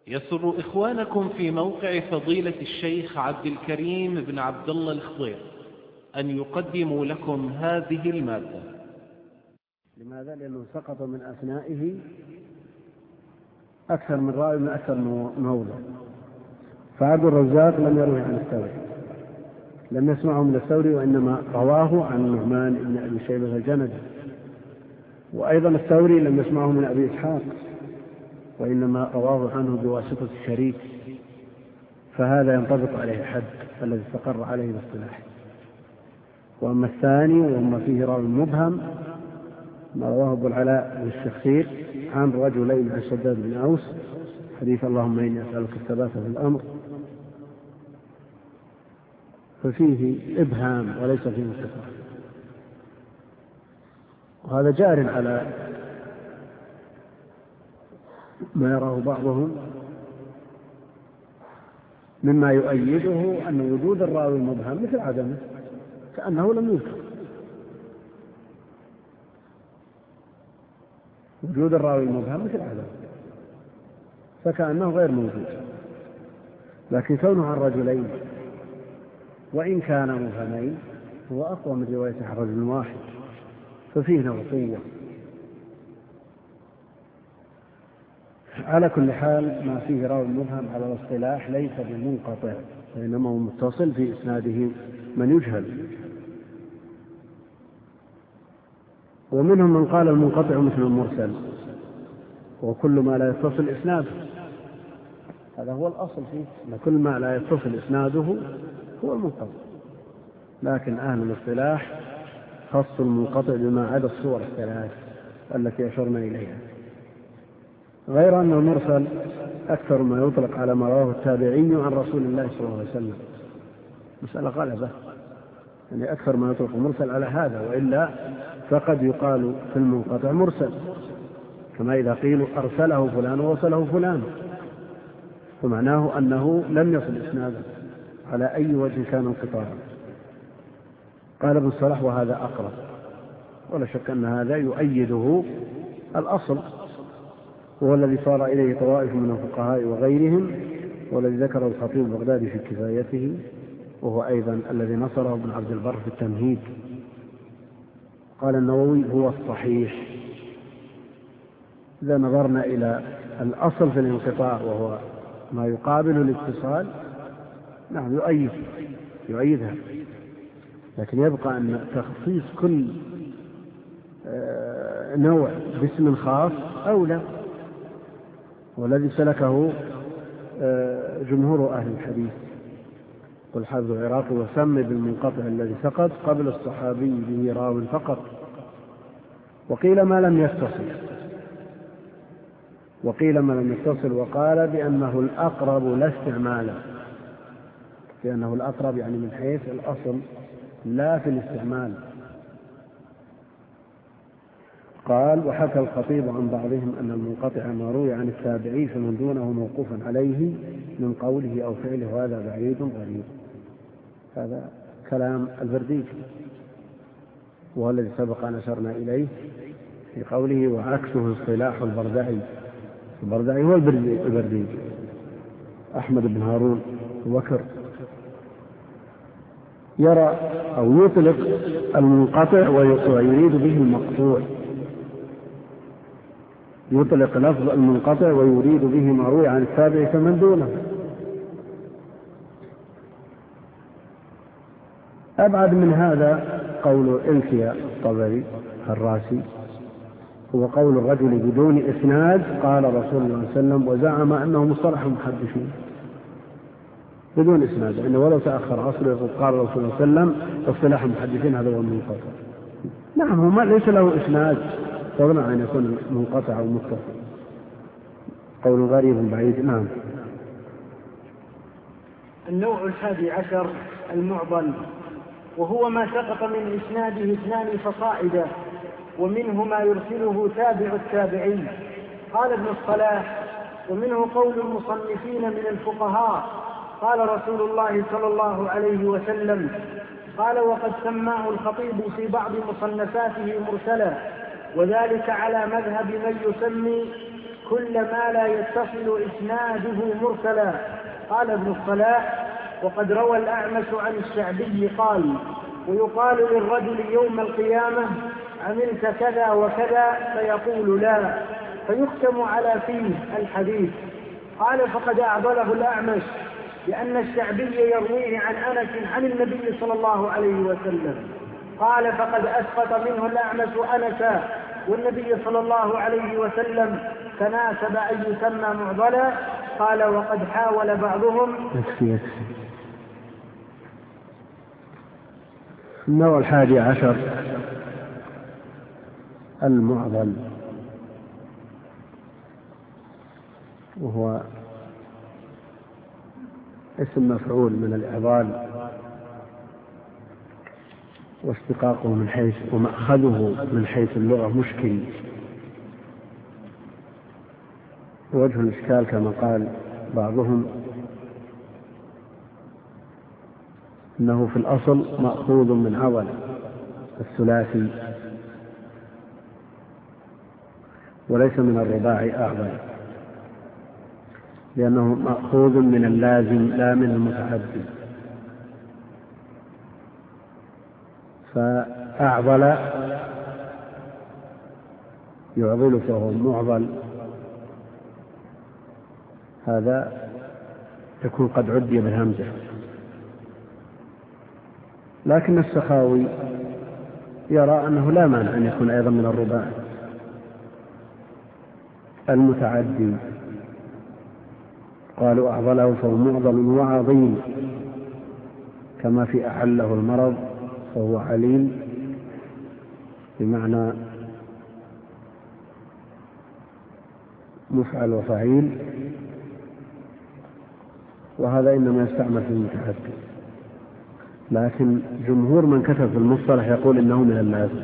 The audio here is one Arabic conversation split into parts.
يسر إخوانكم في موقع فضيلة الشيخ عبد الكريم بن عبد الله الخضير أن يقدموا لكم هذه المادة. لماذا؟ لأنه سقط من أثنائه أكثر من راوي من أكثر من موضع. فعبد الرزاق لم يروي عن الثوري، لم يسمعه من الثوري، وإنما رواه عن النعمان بن أبي شيبة الجندي. وأيضا الثوري لم يسمعه من أبي إسحاق، وإنما رواه عنه بواسطة الشريك، فهذا ينطبق عليه الحد الذي استقر عليه الاصطلاح. وأما الثاني وأما فيه راوي مبهم ما رواه أبو العلاء بالشخصير عن رجلين عن شداد بن أوس حديث اللهم إني أسألك الثبات في الأمر، ففيه إبهام وليس فيه انقطاع، وهذا جار على ما يراه بعضهم مما يؤيده أن وجود الراوي المبهم مثل عدمه، كأنه لم يذكر. وجود الراوي المبهم مثل عدمه فكأنه غير موجود. لكن كونه عن رجلين وإن كان مبهمين هو أقوى من رواية عن رجل واحد، ففيه نوع قوة. على كل حال ما فيه راوي مبهم على الاصطلاح ليس بمنقطع، وإنما هو متصل في إسناده من يجهل. ومنهم من قال المنقطع مثل المرسل، وكل ما لا يتصل إسناده، هذا هو الأصل فيه، أن كل ما لا يتصل إسناده هو المنقطع. لكن أهل الاصطلاح خصوا المنقطع بما عدا الصور الثلاث التي أشرنا إليها، غير أن المرسل أكثر ما يطلق على ما رواه التابعي عن رسول الله صلى الله عليه وسلم، مسألة غلبة، يعني أكثر ما يطلق المرسل على هذا، وإلا فقد يقال في المنقطع مرسل، كما إذا قيل أرسله فلان ووصله فلان، فمعناه أنه لم يصل إسنادا على أي وجه كان انقطاعا. قال ابن الصلاح وهذا أقرب، ولا شك أن هذا يؤيده الأصل، هو الذي صار إليه طوائف من الفقهاء وغيرهم، والذي ذكره الخطيب البغدادي في كفايته، وهو أيضا الذي نصره ابن عبد البر في التمهيد. قال النووي هو الصحيح. إذا نظرنا إلى الأصل في الانقطاع وهو ما يقابل الاتصال، نعم يؤيدها، لكن يبقى أن تخصيص كل نوع باسم خاص أولى، والذي سلكه جمهور أهل الحديث. قل حافظ العراقي وسم بالمنقطع الذي سقط قبل الصحابي به راو فقط. وقيل ما لم يتصل، وقال بأنه الأقرب لا استعماله، لأنه الأقرب يعني من حيث الأصل لا في الاستعمال. قال وحكى الخطيب عن بعضهم أن المنقطع ما روي عن التابعي فمن دونه موقوفا عليه من قوله أو فعله، وهذا بعيد غريب. هذا كلام البرديجي، وهو الذي سبق أن أشرنا إليه في قوله وعكسه اصطلاح البردعي. البردعي هو البرديجي، أحمد بن هارون وكر، يرى أو يطلق المنقطع ويريد به المقطوع، يطلق لفظ المنقطع ويريد به ما روي عن التابع فمن دونه. أبعد من هذا قول إلكيا الطبري الراسي، هو قول الرجل بدون إسناد قال رسول الله صلى الله عليه وسلم، وزعم أنه مصطلح محدثين بدون إسناد، إنه ولو تأخر أصله قال رسول الله صلى الله عليه وسلم اصطلاح المحدثين هذا هو المنقطع. نعم هو ليس له إسناد، فضلا عن يكون منقطع أو متصل، قول غريب بعيد. نعم. النوع 11 المعضل، وهو ما سقط من إسناده 2 فصاعدا، ومنه ما يرسله تابع التابعي. قال ابن الصلاح ومنه قول المصنفين من الفقهاء قال رسول الله صلى الله عليه وسلم، قال وقد سماه الخطيب في بعض مصنفاته مرسلا، وذلك على مذهب من يسمي كل ما لا يتصل إسناده مرسلا. قال ابن الصلاح: وقد روى الأعمش عن الشعبي قال: ويقال للرجل يوم القيامة: عملت كذا وكذا؟ فيقول: لا، فيختم على فيه الحديث. قال: فقد أعضله الأعمش لأن الشعبي يرويه عن أنس عن النبي صلى الله عليه وسلم. قال: فقد أسقط منه الأعمش أنسا، والنبي صلى الله عليه وسلم تناسب أن يسمى معضلا. قال: وقد حاول بعضهم. النوع 11 المعضل، وهو اسم مفعول من الإعضال، واشتقاقه من حيث ومأخذه من حيث اللغة مشكل. وجه الإشكال كما قال بعضهم إنه في الأصل مأخوذ من عضل الثلاثي وليس من الرباعي أعضل، لأنه مأخوذ من اللازم لا من المتعدي. فأعضل يعضل فهو معضل، هذا يكون قد عدي بالهمزة. لكن السخاوي يرى أنه لا مانع أن يكون أيضا من الرباعي المتعدي. قالوا: أعضله فهو معضل وعظيم، كما في أحله المرض فهو عليل، بمعنى مفعل وفعيل، وهذا إنما يستعمل في المتعدي. لكن جمهور من كتب في المصطلح يقول إنه من اللازم.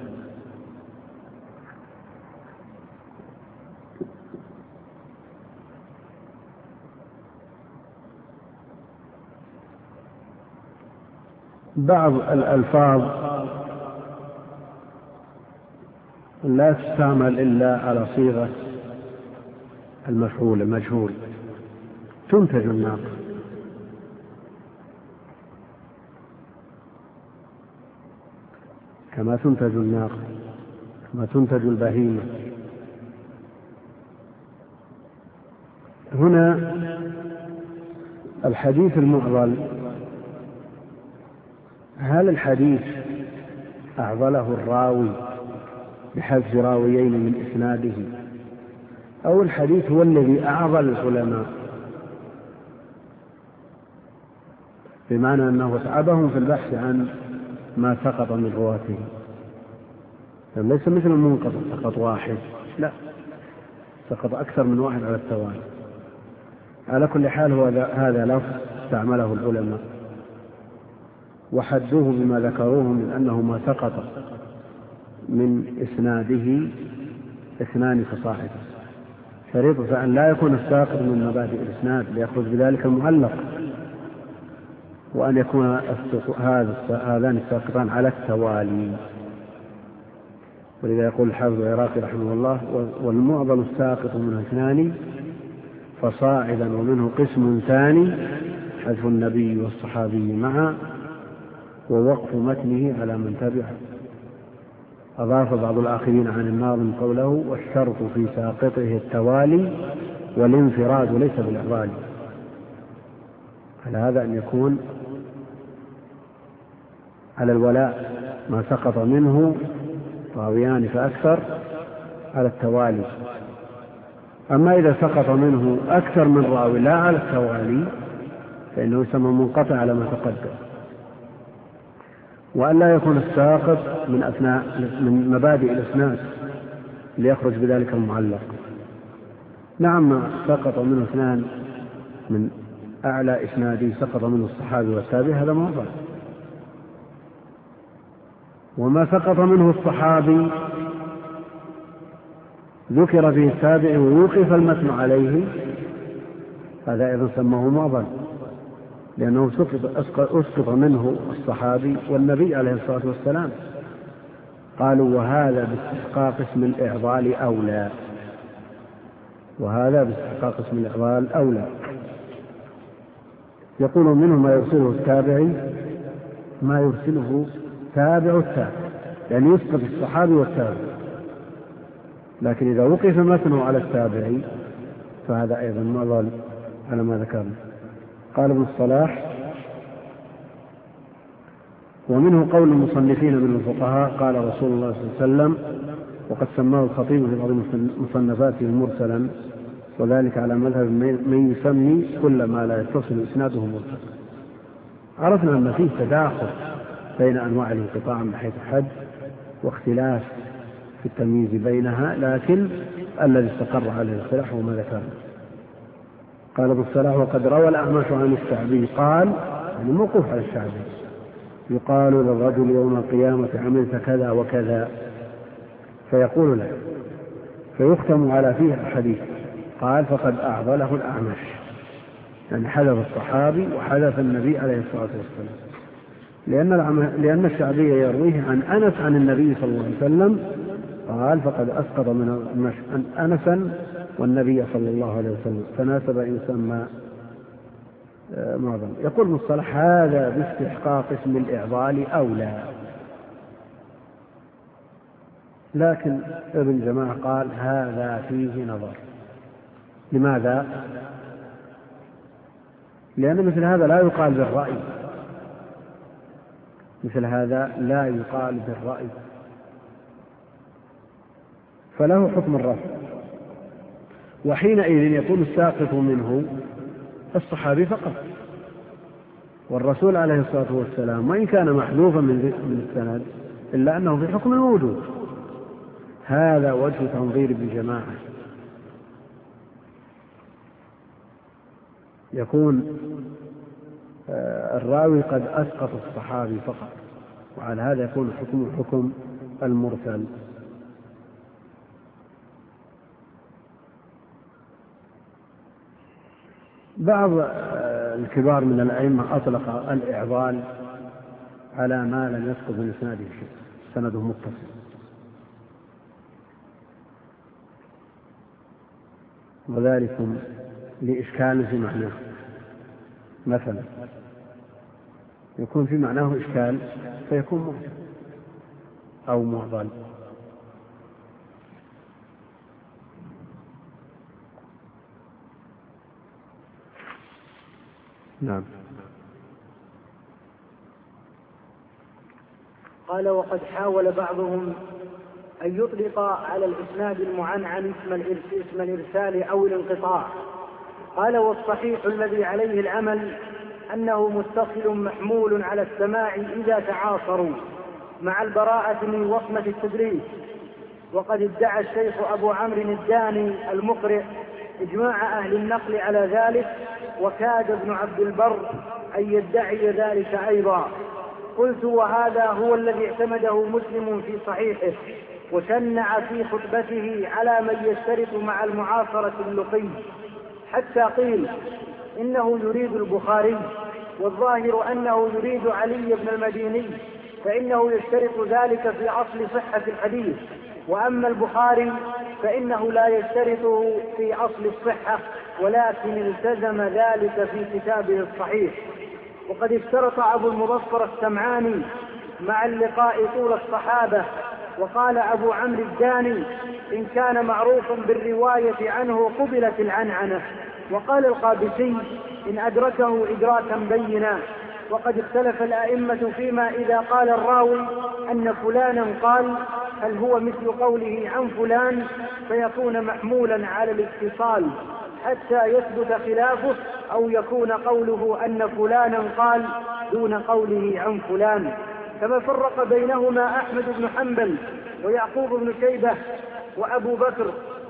بعض الألفاظ لا تستعمل إلا على صيغة المفعول المجهول، تنتج الناقة، كما تنتج الناقة، كما تنتج البهيمة. هنا الحديث المعضل، هل الحديث أعضله الراوي بحذف راويين من إسناده، أو الحديث هو الذي أعضل العلماء بمعنى أنه أتعبهم في البحث عن ما سقط من رواته؟ ليس مثل المنقطع سقط واحد، لا، سقط أكثر من واحد على التوالي. على كل حال هو هذا لفظ استعمله العلماء وحدوه بما ذكروه من أنه ما سقط من إسناده اثنان فصاعدا. شريطة أن لا يكون الساقط من مبادئ الإسناد ليخرج بذلك المعلق، وأن يكون هذان الساقطان على التوالي. ولذا يقول الحافظ العراقي رحمه الله: والمعضل الساقط من اثنان فصاعدا، ومنه قسم ثاني حذف النبي والصحابي معا، ووقف متنه على من تبعه. أضاف بعض الآخرين عن الناظم قوله: والشرط في ساقطه التوالي والانفراد ليس بالإعضال. على هذا أن يكون على الولاء ما سقط منه راويان فأكثر على التوالي. أما إذا سقط منه أكثر من راوي لا على التوالي فإنه يسمى منقطع على ما تقدم. وأن لا يكون الساقط من مبادئ الإسناد ليخرج بذلك المعلق. نعم، سقط منه اثنان من أعلى إسناده، سقط منه الصحابي والتابعي، هذا معضل. وما سقط منه الصحابي ذكر فيه التابعي ويوقف المتن عليه، هذا أيضا سماه معضل، لأنه أسقط منه الصحابي والنبي عليه الصلاة والسلام. قالوا: وهذا باستحقاق اسم الإعضال أولى، وهذا باستحقاق اسم الإعضال أولى. يقول منه ما يرسله التابعي ما يرسله تابع التابع، يعني يسقط الصحابي والتابع، لكن إذا وقف متنه على التابعي فهذا أيضا معضل على ما ذكرنا. قال ابن الصلاح: ومنه قول المصنفين من الفقهاء قال رسول الله صلى الله عليه وسلم، وقد سماه الخطيب في بعض مصنفاته مرسلا، وذلك على مذهب من يسمي كل ما لا يتصل إسناده مرسل. عرفنا أن فيه تداخل بين أنواع الانقطاع من حيث حد واختلاف في التمييز بينها، لكن الذي استقر عليه الاختلاف هو ما ذكرنا. قال ابن الصلاح: وقد روى الأعمش عن الشعبي قال، يعني موقوف على الشعبي: يقال للرجل يوم القيامة عملت كذا وكذا، فيقول له، فيختم على فيه الحديث. قال: فقد أعضله الأعمش، يعني حذف الصحابي وحذف النبي عليه الصلاة والسلام، لأن الشعبي يرويه عن أنس عن النبي صلى الله عليه وسلم. قال: فقد أسقط من أنسا والنبي صلى الله عليه وسلم، فناسب أن يسمى معظم. يقول المصطلح: هذا باستحقاق اسم الإعضال أولى. لكن ابن جماعة قال: هذا فيه نظر. لماذا؟ لأن مثل هذا لا يقال بالرأي، مثل هذا لا يقال بالرأي، فله حكم الرفع، وحينئذ يكون الساقط منه الصحابي فقط، والرسول عليه الصلاة والسلام وإن كان محذوفا من السند إلا أنه في حكم الموجود. هذا وجه تنظير ابن جماعة، يكون الراوي قد أسقط الصحابي فقط، وعلى هذا يكون حكم المرسل. بعض الكبار من الأئمة أطلق الإعضال على ما لم يسقط من إسناده شيء، سنده متصل، وذلك لإشكال في معناه. مثلا يكون في معناه إشكال فيكون معجم أو معضل. نعم. قال: وقد حاول بعضهم أن يطلق على الإسناد المعنعن اسم الإرسال أو الانقطاع. قال: والصحيح الذي عليه العمل أنه متصل محمول على السماع إذا تعاصروا مع البراءة من وصمة التدريس. وقد ادعى الشيخ أبو عمرو الداني المقرئ إجماع أهل النقل على ذلك، وكاد ابن عبد البر أن يدعي ذلك أيضا. قلت: وهذا هو الذي اعتمده مسلم في صحيحه، وشنع في خطبته على من يشترط مع المعاصرة اللقي، حتى قيل إنه يريد البخاري، والظاهر أنه يريد علي بن المديني، فإنه يشترط ذلك في أصل صحة الحديث، وأما البخاري فإنه لا يشترطه في أصل الصحة، ولكن التزم ذلك في كتابه الصحيح. وقد اشترط أبو المظفر السمعاني مع اللقاء طول الصحابة. وقال أبو عمرو الداني: إن كان معروفا بالرواية عنه قبلت العنعنة. وقال القابسي: إن أدركه إدراكا بينا. وقد اختلف الأئمة فيما إذا قال الراوي أن فلانا قال هل هو مثل قوله عن فلان فيكون محمولا على الاتصال حتى يثبت خلافه، أو يكون قوله أن فلانا قال دون قوله عن فلان. كما فرق بينهما أحمد بن حنبل ويعقوب بن شيبة وأبو بكر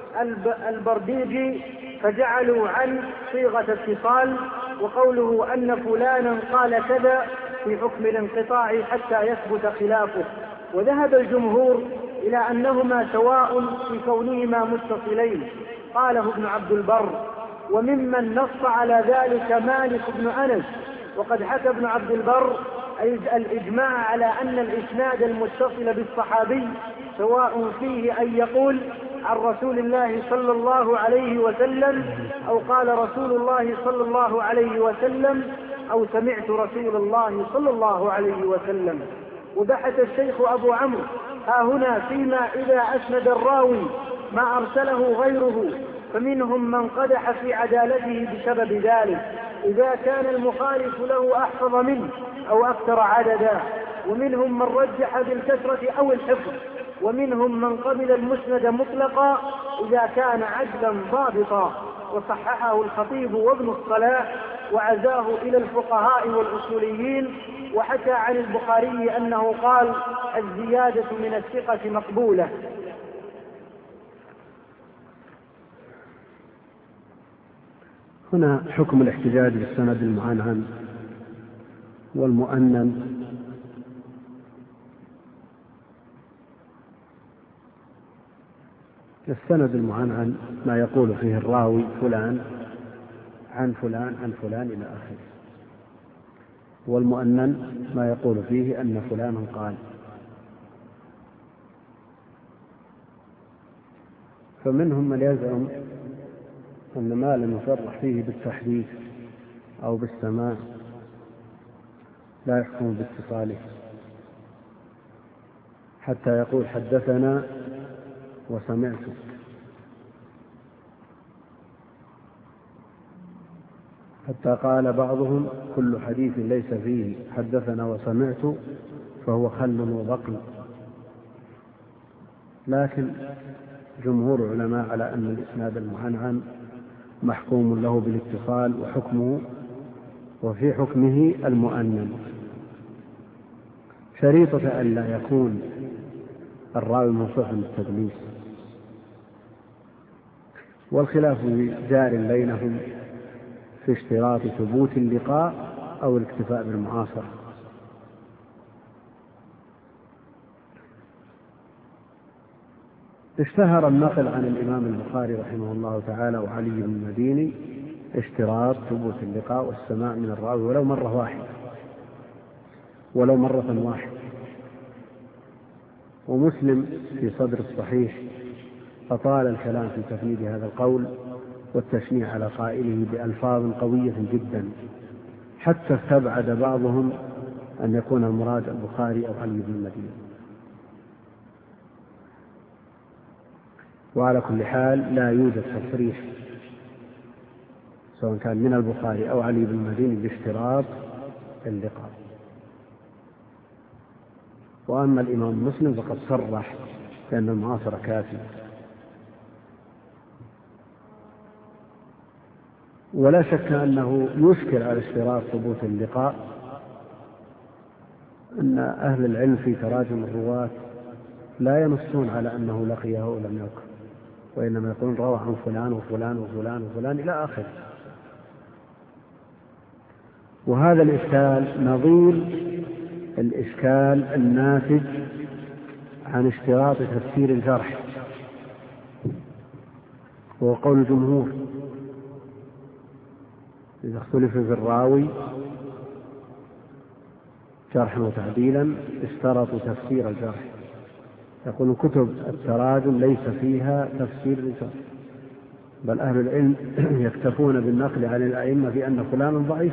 البرديجي، فجعلوا عن صيغة اتصال، وقوله أن فلانا قال كذا في حكم الانقطاع حتى يثبت خلافه. وذهب الجمهور إلى أنهما سواء في كونهما متصلين. قاله ابن عبد البر. وممن نص على ذلك مالك بن أنس. وقد حكى ابن عبد البر الإجماع على أن الإسناد المتصل بالصحابي سواء فيه أن يقول عن رسول الله صلى الله عليه وسلم، أو قال رسول الله صلى الله عليه وسلم، أو سمعت رسول الله صلى الله عليه وسلم. وبحث الشيخ أبو عمرو ها هنا فيما إذا أسند الراوي ما أرسله غيره، فمنهم من قدح في عدالته بسبب ذلك إذا كان المخالف له أحفظ منه أو أكثر عددا، ومنهم من رجح بالكثرة أو الحفظ، ومنهم من قبل المسند مطلقا إذا كان عدلا ضابطا. وصححه الخطيب وابن الصلاح وعزاه إلى الفقهاء والأصوليين. وحكى عن البخاري أنه قال: الزيادة من الثقة مقبولة. هنا حكم الاحتجاج بالسند المعنعن والمؤنن. السند المعنعن ما يقول فيه الراوي فلان عن فلان عن فلان إلى آخره، والمؤنن ما يقول فيه أن فلان قال. فمنهم من يزعم أن ما لم يصرح فيه بالتحديث أو بالسماع لا يحكم باتصاله، حتى يقول حدثنا وسمعت. حتى قال بعضهم: كل حديث ليس فيه حدثنا وسمعت فهو خل وبقل. لكن جمهور العلماء على أن الإسناد المعنعن محكوم له بالاتصال، وفي حكمه المؤنن شريطة أن لا يكون الراوي موصوفا بالتدليس. والخلاف جار بينهم في اشتراط ثبوت اللقاء أو الاكتفاء بالمعاصرة. اشتهر النقل عن الإمام البخاري رحمه الله تعالى وعلي بن المديني اشتراط ثبوت اللقاء والسماع من الراوي ولو مرة واحدة. ومسلم في صدر الصحيح أطال الكلام في تفنيد هذا القول والتشنيع على قائله بألفاظ قوية جدا، حتى استبعد بعضهم أن يكون المراد البخاري أو علي بن المديني. وعلى كل حال لا يوجد تصريح سواء كان من البخاري أو علي بن المديني باشتراط اللقاء. وأما الإمام مسلم فقد صرح بأن المعاصرة كافية. ولا شك أنه يشكل على اشتراط ثبوت اللقاء أن أهل العلم في تراجم الرواة لا ينصون على أنه لقيه أو لم يلقه، وإنما يقولون روى عن فلان وفلان وفلان وفلان إلى آخره. وهذا الإشكال نظير الإشكال الناتج عن اشتراط تفسير الجرح، وهو قول الجمهور: إذا اختلف في الراوي جرحا وتعديلا اشترطوا تفسير الجرح. يقول كتب التراجم ليس فيها تفسير الجرح، بل أهل العلم يكتفون بالنقل عن الأئمة في أن فلان ضعيف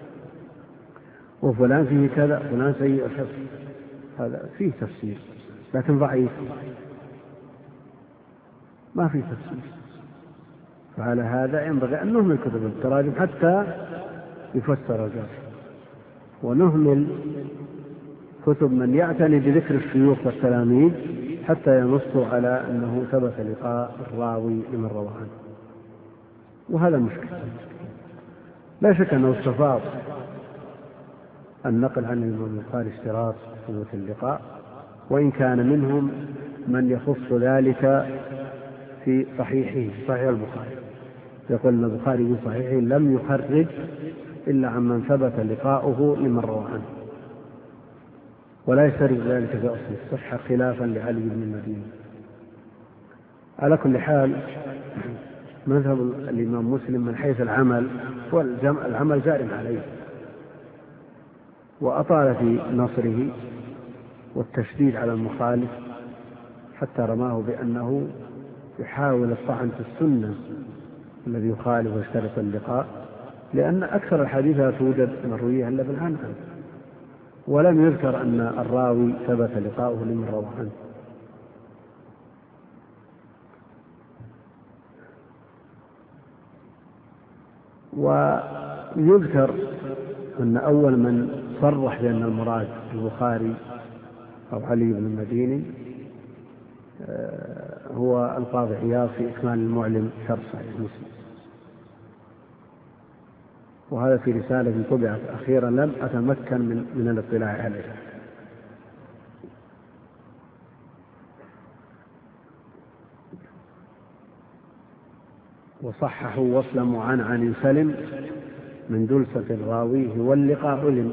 وفلان فيه كذا، فلان سيء الحفظ، هذا فيه تفسير، لكن ضعيف ما فيه تفسير. فعلى هذا ينبغي أن نهمل كتب التراجم حتى يفسر الجرح، ونهمل كتب من يعتني بذكر الشيوخ والتلاميذ حتى ينصوا على أنه ثبت لقاء الراوي لمن روى عنه. وهذا مشكل. لا شك أنه استفاض النقل عن الإمام البخاري اشتراط ثبوت اللقاء، وإن كان منهم من يخص ذلك في صحيحه، صحيح البخاري، يقول أن البخاري في صحيحه لم يخرج إلا عن من ثبت لقاؤه لمن روى عنه، ولا يشترط ذلك في أصل الصحة خلافا لعلي بن المديني. على كل حال مذهب الإمام مسلم من حيث العمل والعمل جار عليه، وأطال في نصره والتشديد على المخالف حتى رماه بأنه يحاول الطعن في السنة الذي يخالف ويشترط اللقاء، لأن أكثر الحديث لا توجد مروية إلا بالعنعنة، ولم يذكر أن الراوي ثبت لقاؤه لمن روى عنه. ويذكر أن أول من صرح بأن المراد البخاري أو علي بن المديني هو القاضي عياض في إكمال المعلم شرح صحيح مسلم، وهذا في رسالة طبعت أخيرا لم أتمكن من الاطلاع عليها. وصححوا وصل معنعن سلم من دلسة راويه واللقاء علم.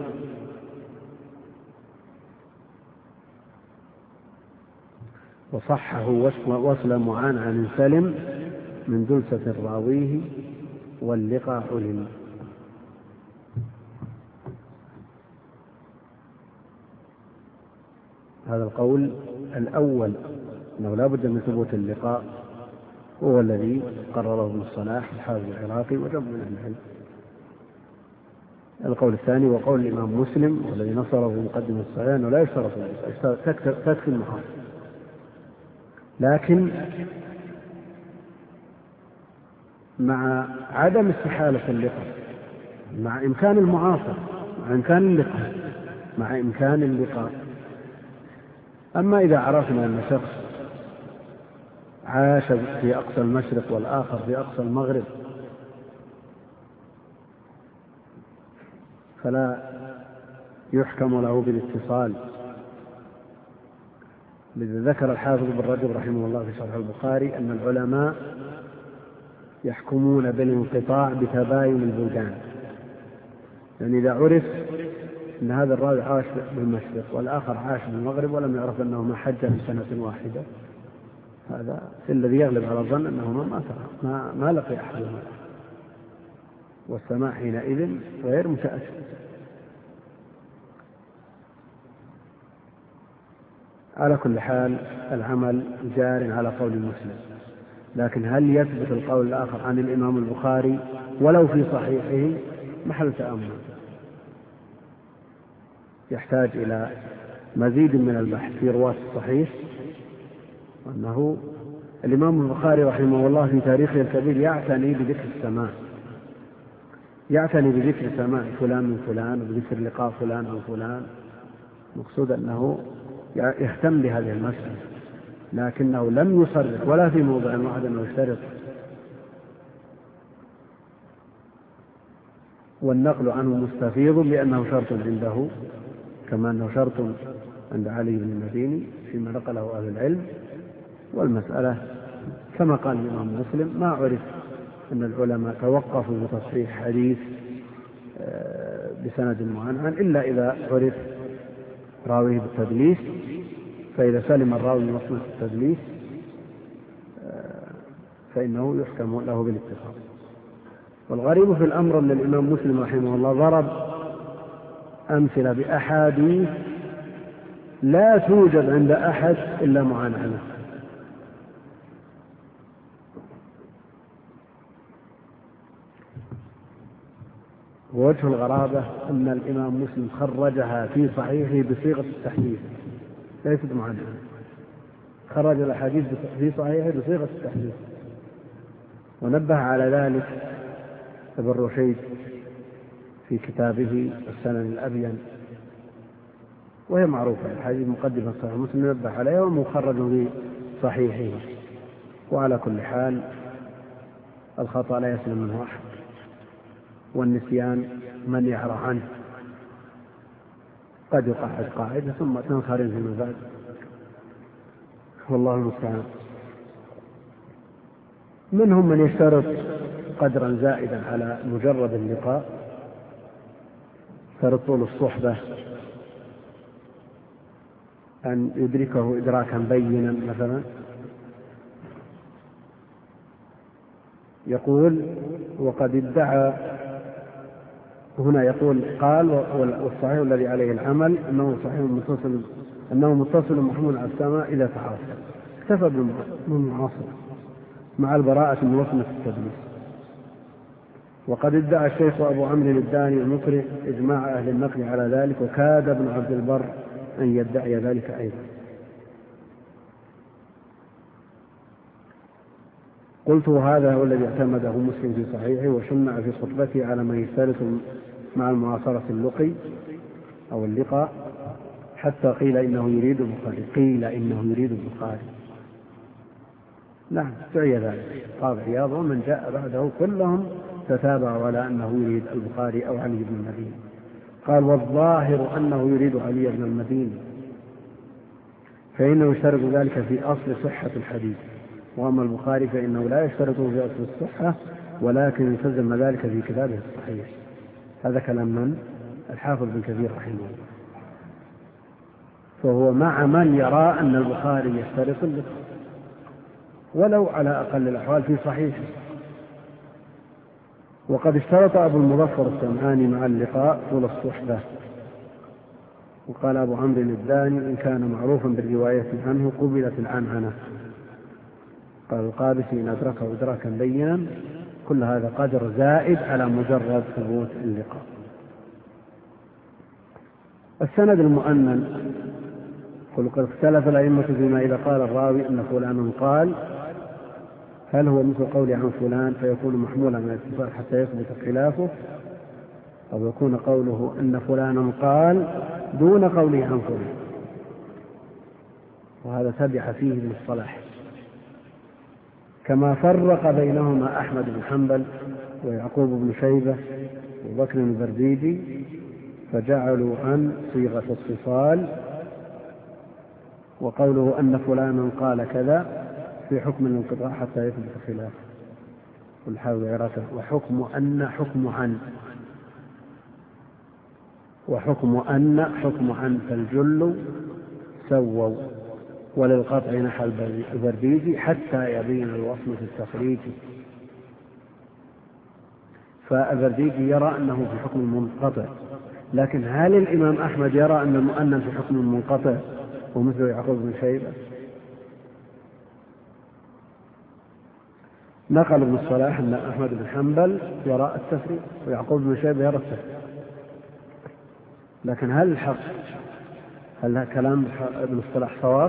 وصححوا وصل معنعن سلم من دلسة راويه واللقاء علم. هذا القول الأول أنه لا بد من ثبوت اللقاء هو الذي قرره ابن الصلاح الحافظ العراقي وجمع من العلم. القول الثاني وقول الإمام مسلم والذي نصره في مقدمة الصحيح أنه لا يشترط تكفي المحاضر، لكن مع عدم استحالة اللقاء، مع إمكان المعاصر، مع إمكان اللقاء. أما إذا عرفنا أن شخص عاش في أقصى المشرق والآخر في أقصى المغرب فلا يحكم له بالاتصال. لذا ذكر الحافظ بن رجب رحمه الله في شرح البخاري أن العلماء يحكمون بالانقطاع بتباين البلدان، يعني إذا عرف أن هذا الراوي عاش بالمشرق والآخر عاش بالمغرب ولم يعرف أنهما حجا في سنة واحدة، هذا الذي يغلب على الظن أنهما ما لقي أحدهما، والسماع حينئذ غير متأثر. على كل حال العمل جار على قول مسلم، لكن هل يثبت القول الآخر عن الإمام البخاري ولو في صحيحه محل تأمل، يحتاج إلى مزيد من البحث في رواة الصحيح. وأنه الإمام البخاري رحمه الله في تاريخه الكبير يعتني بذكر السماع، يعتني بذكر سماع فلان من فلان وبذكر لقاء فلان أو فلان، مقصود أنه يهتم بهذه المسألة، لكنه لم يصرح ولا في موضع واحد أنه يشترط. والنقل عنه مستفيض لأنه شرط عنده كما أنه شرط عند علي بن المديني فيما نقله أهل العلم. والمسألة كما قال الإمام مسلم ما عرف أن العلماء توقفوا بتصحيح حديث بسند معنعن إلا إذا عرف راويه بالتدليس، فإذا سلم الراوي من وصمة التدليس فإنه يحكم له بالاتفاق. والغريب في الأمر أن الإمام مسلم رحمه الله ضرب أمثلة بأحاديث لا توجد عند أحد إلا معنعنة. ووجه الغرابة أن الإمام مسلم خرجها في صحيحه بصيغة التحديث ليست معنعنة، خرج الأحاديث في صحيحه بصيغة التحديث. ونبه على ذلك ابن رشيد في كتابه السنن الأبين، وهي معروفة الحديث مقدمة صحيح مسلم نبه عليها ومخرج في صحيحه. وعلى كل حال الخطأ لا يسلم منه أحد، والنسيان من يعرى عنه قد يقعد قاعدة ثم تنخرم فيما بعد، والله المستعان. منهم من يشترط قدرا زائدا على مجرد اللقاء، يشترط طول الصحبة، أن يدركه إدراكا بينا مثلا. يقول وقد ادعى هنا، يقول قال والصحيح الذي عليه العمل أنه متصل محمول على السماء إذا تحاصل، اكتفى بالمعاصر. مع البراءة من وصمة التدليس. وقد ادعى الشيخ أبو عمرو الداني المقرئ إجماع أهل النقل على ذلك، وكاد ابن عبد البر أن يدعي ذلك أيضا. قلت هذا هو الذي اعتمده مسلم في صحيحه، وشنع في خطبته على من يشترط مع المعاصرة اللقي أو اللقاء، حتى قيل إنه يريد البخاري. قيل إنه يريد البخاري، نعم دعي ذلك قاضي عياض ومن جاء بعده كلهم تتابعوا على أنه يريد البخاري أو علي بن المديني. قال والظاهر أنه يريد علي بن المديني، فإنه يشترط ذلك في أصل صحة الحديث، وأما البخاري فإنه لا يشترطه في أصل الصحة، ولكن يلتزم ذلك في كتابه الصحيح. هذا كلام من؟ الحافظ بن كثير رحمه الله. فهو مع من يرى أن البخاري يشترط اللقاء ولو على أقل الأحوال في صحيحه. وقد اشترط أبو المظفر السمعاني مع اللقاء طول الصحبة. وقال أبو عمرو الداني إن كان معروفا بالرواية عنه قبلت العنعنة. قال القابسي إن أدركه إدراكا بينا. كل هذا قدر زائد على مجرد ثبوت اللقاء. السند المؤنن قل قد اختلف الأئمة فيما إذا قال الراوي أن فلانا قال هل هو مثل قولي عن فلان فيكون محمولا من الاتفاق حتى يثبت خلافه، أو يكون قوله أن فلانا قال دون قوله عن فلان. وهذا تبع فيه ابن الصلاح، كما فرق بينهما أحمد بن حنبل ويعقوب بن شيبة وبكر البرديجي، فجعلوا عن صيغة اتصال، وقوله أن فلانا قال كذا في حكم الانقطاع حتى يثبت خلافه. والحافظ عراقه وحكم أن حكم عن، وحكم أن حكم عن، فالجل سووا، وللقطع نحى البرديجي حتى يبين الوصم في التخريج. فالبرديجي يرى أنه في حكم المنقطع، لكن هل الإمام أحمد يرى أن المؤنن في حكم المنقطع ومثل يعقوب بن شيبة؟ نقل ابن الصلاح أن أحمد بن حنبل يرى التفريق ويعقوب بن شيبة يرى التفريق، لكن هل الحق، هل كلام ابن الصلاح صواب؟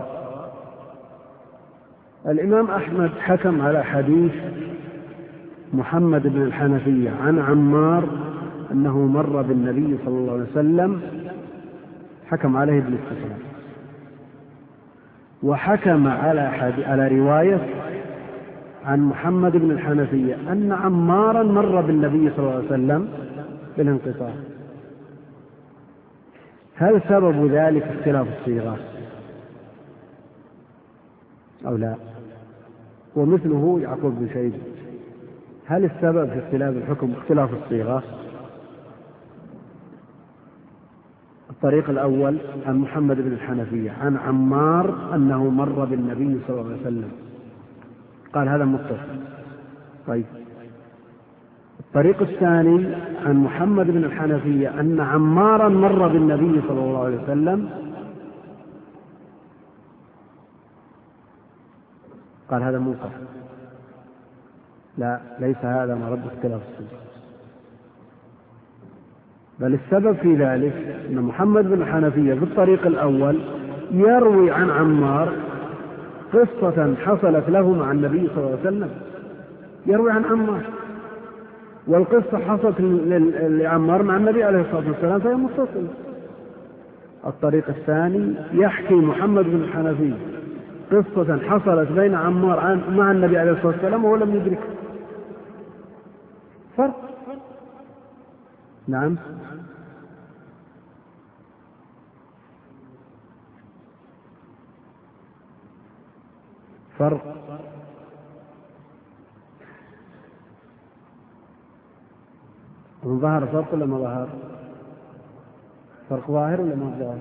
الإمام أحمد حكم على حديث محمد بن الحنفية عن عمار أنه مر بالنبي صلى الله عليه وسلم، حكم عليه بالاستسلام، وحكم على رواية عن محمد بن الحنفية أن عمارا مر بالنبي صلى الله عليه وسلم بالانقطاع. هل سبب ذلك اختلاف الصيغة أو لا؟ ومثله يعقوب بن شيبة، هل السبب في اختلاف الحكم اختلاف الصيغة؟ الطريق الأول عن محمد بن الحنفية عن عمار أنه مر بالنبي صلى الله عليه وسلم، قال هذا متصل. طيب الطريق الثاني عن محمد بن الحنفية أن عمارا مر بالنبي صلى الله عليه وسلم، قال هذا منقطع. لا، ليس هذا مرد اختلاف الصيغة، بل السبب في ذلك أن محمد بن الحنفية في الطريق الأول يروي عن عمار قصة حصلت له مع النبي صلى الله عليه وسلم، يروي عن عمار، والقصة حصلت لعمار مع النبي عليه الصلاة والسلام فهي متصلة. الطريق الثاني يحكي محمد بن الحنفية قصة حصلت بين عمار مع النبي عليه الصلاة والسلام وهو لم يدركه، فرق. نعم، فرق. ظهر فرق ولا ما ظهر؟ فرق ظاهر ولا ما ظاهر؟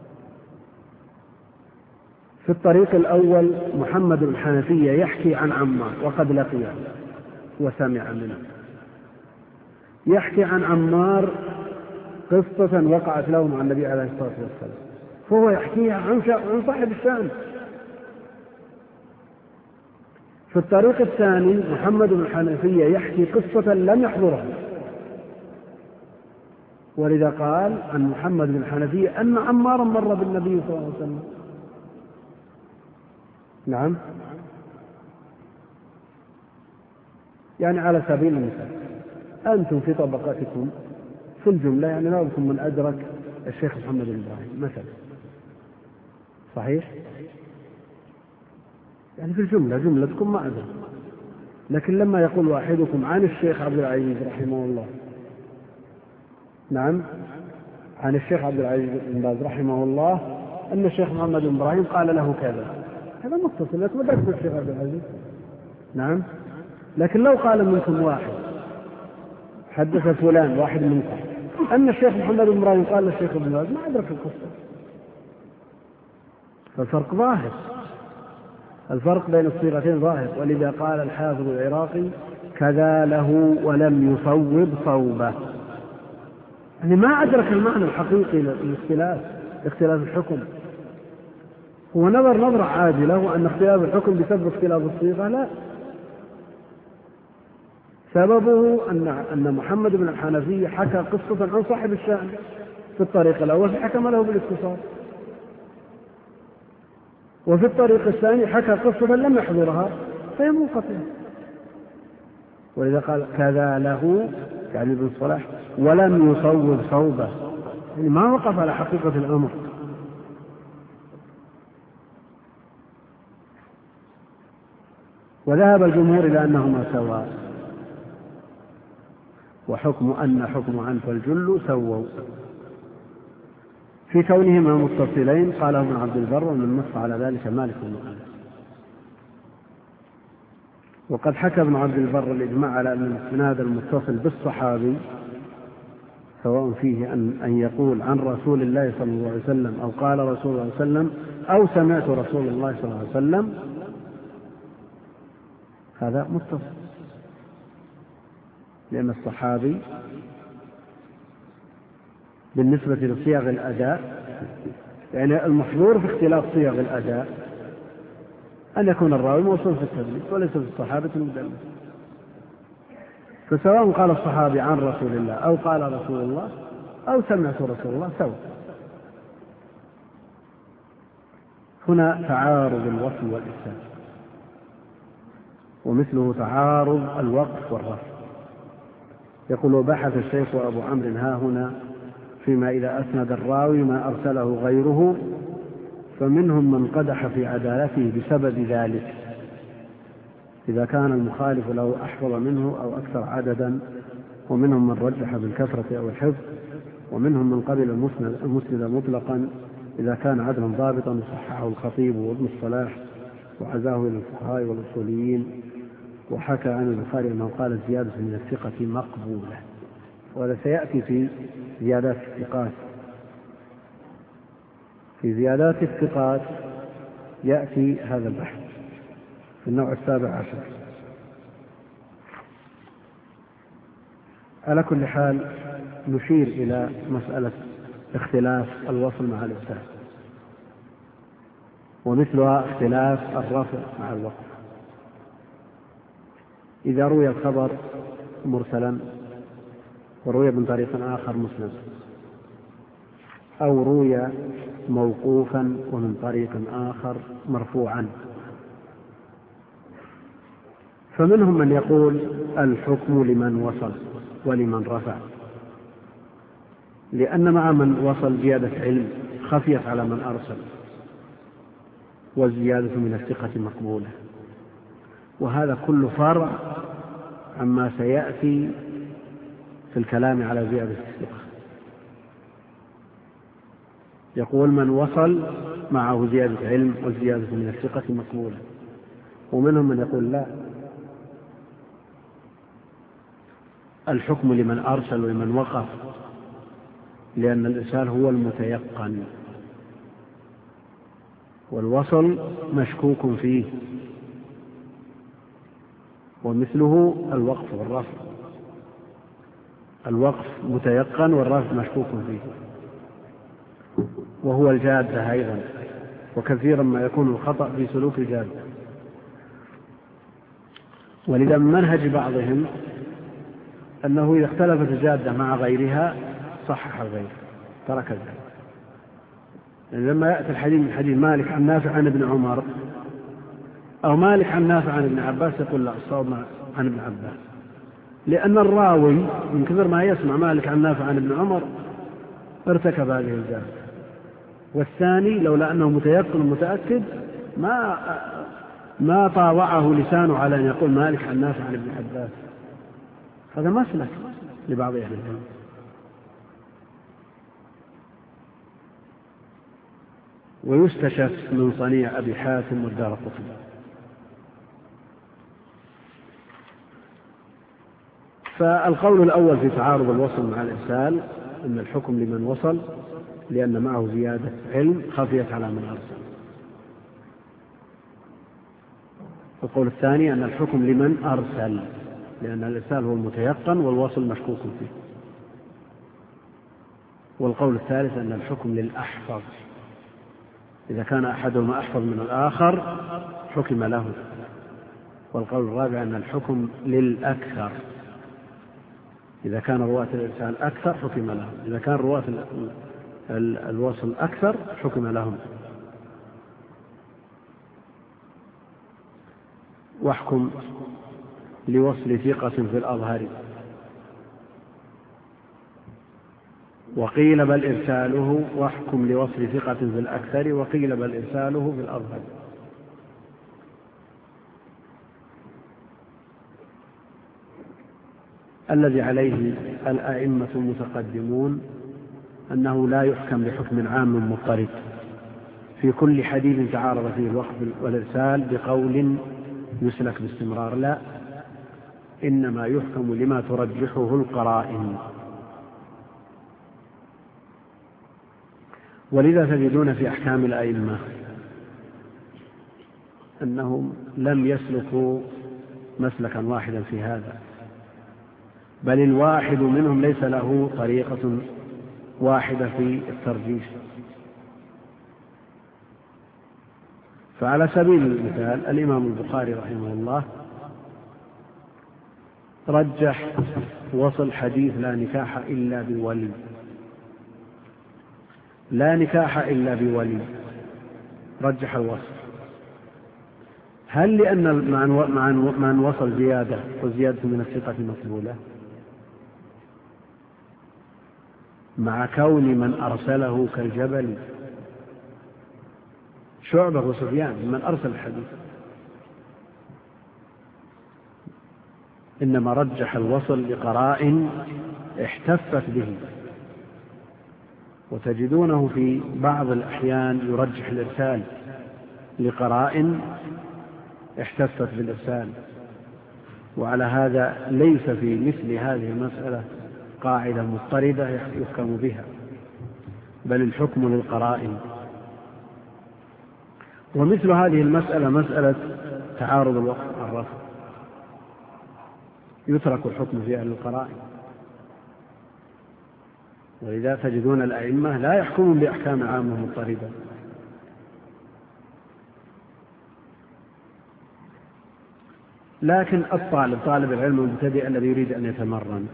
في الطريق الأول محمد الحنفية يحكي عن عمار وقد لقيه وسمع منه، يحكي عن عمار قصة وقعت له مع النبي عليه الصلاة والسلام، فهو يحكيها عن صاحب الشأن. في الطريق الثاني محمد بن الحنفية يحكي قصة لم يحضرها، ولذا قال عن محمد بن الحنفية أن عمارا مر بالنبي صلى الله عليه وسلم. نعم، يعني على سبيل المثال أنتم في طبقاتكم في الجملة يعني بعضكم من أدرك الشيخ محمد بن إبراهيم مثلا، صحيح؟ يعني في الجملة جملتكم ما أدرك، لكن لما يقول واحدكم عن الشيخ عبد العزيز رحمه الله، نعم، عن الشيخ عبد العزيز بن باز رحمه الله أن الشيخ محمد بن إبراهيم قال له كذا، هذا متصل، لكن ما ذكر الشيخ عبد العزيز. نعم، لكن لو قال منكم واحد حدث فلان واحد منكم أن الشيخ محمد بن إبراهيم قال للشيخ ابن باز، ما أدرك القصة. فالفرق ظاهر، الفرق بين الصيغتين ظاهر، ولذا قال الحافظ العراقي كذا له ولم يصوب صوبه، يعني ما أدرك المعنى الحقيقي للاختلاف، اختلاف الحكم. هو نظرة عاجلة وأن اختلاف الحكم بسبب اختلاف الصيغة، لا، سببه أن محمد بن الحنفية حكى قصة عن صاحب الشأن في الطريق الأول فحكم له بالاختصار، وفي الطريق الثاني حكى قصة لم يحضرها فهي منقطعة. ولذا قال كذا له يعني ابن صلاح ولم يصوب صوبه، يعني ما وقف على حقيقة الأمر. وذهب الجمهور إلى أنهما سواء، وحكم أن حكم عن فالجل سووا في كونهما متصلين، قاله ابن عبد البر، ومن نص على ذلك مالك بن أنس. وقد حكى ابن عبد البر الإجماع على أن الإسناد المتصل بالصحابي سواء فيه أن يقول عن رسول الله صلى الله عليه وسلم أو قال رسول الله صلى الله عليه وسلم أو سمعت رسول الله صلى الله عليه وسلم، هذا متصل، لأن الصحابي بالنسبة لصيغ الأداء يعني المحظور في اختلاف صيغ الأداء أن يكون الراوي موصول في التدليس وليس في الصحابة المدلس. فسواء قال الصحابي عن رسول الله أو قال رسول الله أو سمعت رسول الله سواء. هنا تعارض الوصل والإرسال، ومثله تعارض الوقف والرفع. يقول وبحث الشيخ أبو عمرو ها هنا فيما إذا أسند الراوي ما أرسله غيره، فمنهم من قدح في عدالته بسبب ذلك إذا كان المخالف له أحفظ منه أو أكثر عددا، ومنهم من رجح بالكثرة أو الحفظ، ومنهم من قبل المسند مطلقا إذا كان عدلا ضابطا وصححه الخطيب وابن الصلاح وعزاه إلى الفقهاء والأصوليين. وحكى عن البخاري أنه قال الزيادة من الثقة مقبولة، وهذا سيأتي في زيادات الثقات. في زيادات الثقات يأتي هذا البحث في النوع 17. على كل حال نشير إلى مسألة اختلاف الوصل مع الإرسال، ومثلها اختلاف الرفع مع الوقف. إذا روي الخبر مرسلا وروي من طريق آخر مسند، أو روي موقوفا ومن طريق آخر مرفوعا، فمنهم من يقول الحكم لمن وصل ولمن رفع، لأن مع من وصل زيادة علم خفيت على من أرسل، والزيادة من الثقة مقبولة. وهذا كل فرع عما سيأتي في الكلام على زيادة الثقة. يقول من وصل معه زيادة علم والزيادة من الثقة مقبولة، ومنهم من يقول لا، الحكم لمن أرسل ولمن وقف، لأن الإرسال هو المتيقن والوصل مشكوك فيه، ومثله الوقف والرفع، الوقف متيقن والرفع مشكوك فيه، وهو الجادة أيضا، وكثيرا ما يكون الخطأ في سلوك الجادة. ولذا من منهج بعضهم أنه إذا اختلفت الجادة مع غيرها صحح الغير، ترك ذلك. يعني لما يأتي الحديث من حديث مالك عن نافع عن ابن عمر أو مالك عن نافع عن ابن عباس يقول لا، الصواب عن ابن عباس، لأن الراوي من كثر ما يسمع مالك عن نافع عن ابن عمر ارتكب هذه الجادة. والثاني لولا أنه متيقن ومتأكد ما طاوعه لسانه على أن يقول مالك عن نافع عن ابن عباس. هذا مسلك لبعض أهل العلم. ويستشف من صنيع أبي حاتم والدارقطني. فالقول الأول في تعارض الوصل مع الإرسال أن الحكم لمن وصل لأن معه زيادة علم خفيت على من أرسل. القول الثاني أن الحكم لمن أرسل لأن الإرسال هو المتيقن والوصل مشكوك فيه. والقول الثالث أن الحكم للأحفظ، إذا كان أحدهما أحفظ من الآخر حكم له. والقول الرابع أن الحكم للأكثر، إذا كان رواة الإرسال أكثر حكم لهم، إذا كان رواة الوصل أكثر حكم لهم. واحكم لوصل ثقة في الأظهر، وقيل بل إرساله، واحكم لوصل ثقة في الأكثر، وقيل بل إرساله في الأظهر. الذي عليه الأئمة المتقدمون أنه لا يحكم بحكم عام مضطرد في كل حديث تعارض فيه الوقف والإرسال بقول يسلك باستمرار، لا، إنما يحكم لما ترجحه القرائن. ولذا تجدون في أحكام الأئمة أنهم لم يسلكوا مسلكا واحدا في هذا، بل الواحد منهم ليس له طريقة واحدة في الترجيح. فعلى سبيل المثال الإمام البخاري رحمه الله رجح وصل حديث لا نكاح إلا بولي، لا نكاح إلا بولي، رجح الوصل. هل لأن من وصل زيادة وزيادة من الثقة مقبولة مع كون من أرسله كالجبل؟ شعبة وسفيان من أرسل الحديث، إنما رجح الوصل لقرائن احتفت به. وتجدونه في بعض الأحيان يرجح الإرسال لقرائن احتفت بالإرسال. وعلى هذا ليس في مثل هذه المسألة قاعدة مضطردة يحكم بها، بل الحكم للقرائن. ومثل هذه المسألة مسألة تعارض الوقف مع الرفع، يترك الحكم فيها للقرائن. ولذا تجدون الأئمة لا يحكمون بأحكام عامة مضطردة. لكن طالب العلم المبتدئ الذي يريد أن يتمرن،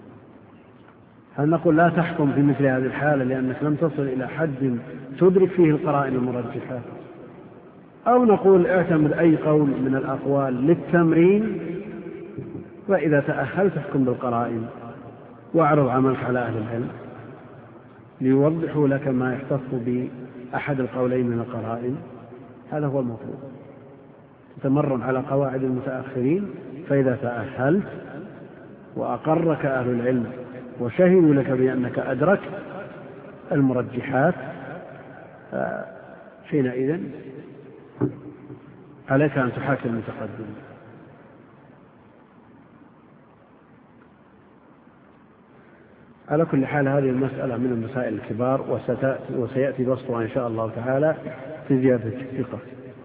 هل نقول لا تحكم في مثل هذه الحالة لأنك لم تصل إلى حد تدرك فيه القرائن المرجحة، أو نقول اعتمد أي قول من الأقوال للتمرين، وإذا تأهلت تحكم بالقرائن واعرض عملك على أهل العلم ليوضحوا لك ما يختص بأحد القولين من القرائن؟ هذا هو المطلوب، تتمرن على قواعد المتأخرين. فإذا تأهلت وأقرك أهل العلم وشهدوا لك بأنك أدركت المرجحات، حينئذ عليك أن تحاكم المتقدم. على كل حال هذه المسألة من المسائل الكبار، وسيأتي بسطها إن شاء الله تعالى في زيادة الثقة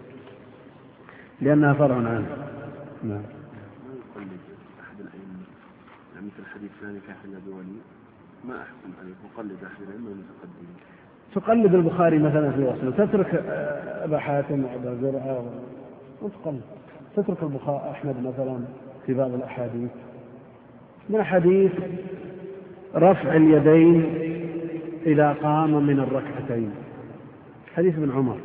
لأنها فرع عنه. نعم. أحد الأئمة مثل حديث لا نكاح إلا بولي، ما أحكم عليه؟ مقلد أحد الأئمة المتقدمين. تقلد البخاري مثلا في وصله، تترك أبا حاتم وأبا زرعة وتقلد. تترك أحمد مثلا في بعض الأحاديث من حديث رفع اليدين إذا قام من الركعتين، حديث ابن عمر.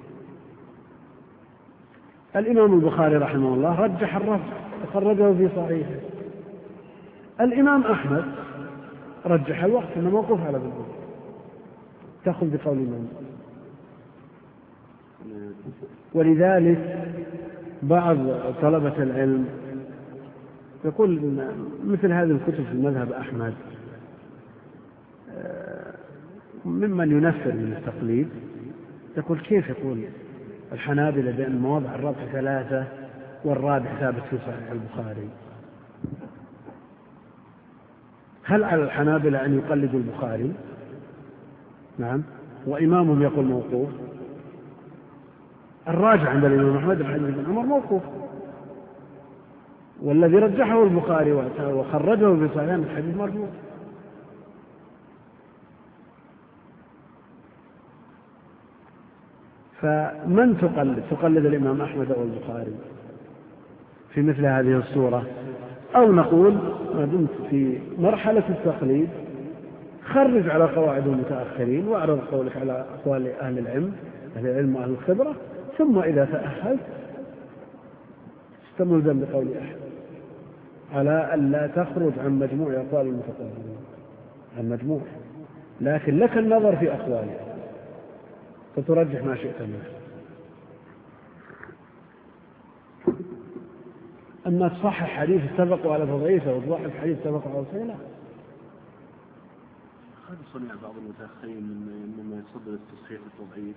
الإمام البخاري رحمه الله رجح الرفع وخرجه في صحيحه. الإمام أحمد رجح الوقت أنه موقوف على ابن عمر. تأخذ بقول من؟ ولذلك بعض طلبة العلم يقول مثل هذه الكتب في مذهب أحمد ممن ينفر من التقليد، يقول كيف يقول الحنابلة بأن مواضع الرفع 3 والرابع ثابت في صحيح البخاري؟ هل على الحنابلة أن يقلدوا البخاري؟ نعم، وإمامهم يقول موقوف. الراجع عند الإمام أحمد الحديث بن عمر موقوف، والذي رجحه البخاري وخرجه في صحيح الحديث مرفوع. فمن تقلد الإمام أحمد أو البخاري في مثل هذه الصورة؟ أو نقول ما دمت في مرحلة التقليد خرج على قواعد المتأخرين واعرض قولك على أقوال أهل العلم وأهل الخبرة، ثم إذا تأهلت استمر بقول أحد على أن لا تخرج عن مجموع أقوال المتقدمين، عن مجموع، لكن لك النظر في أقواله فترجح ما شئت منه. أما تصحح حديث اتفقوا على تضعيفه وتضعف حديث اتفقوا على صحيحه، هذا صنع بعض المتأخرين مما يصدر التصحيح والتضعيف،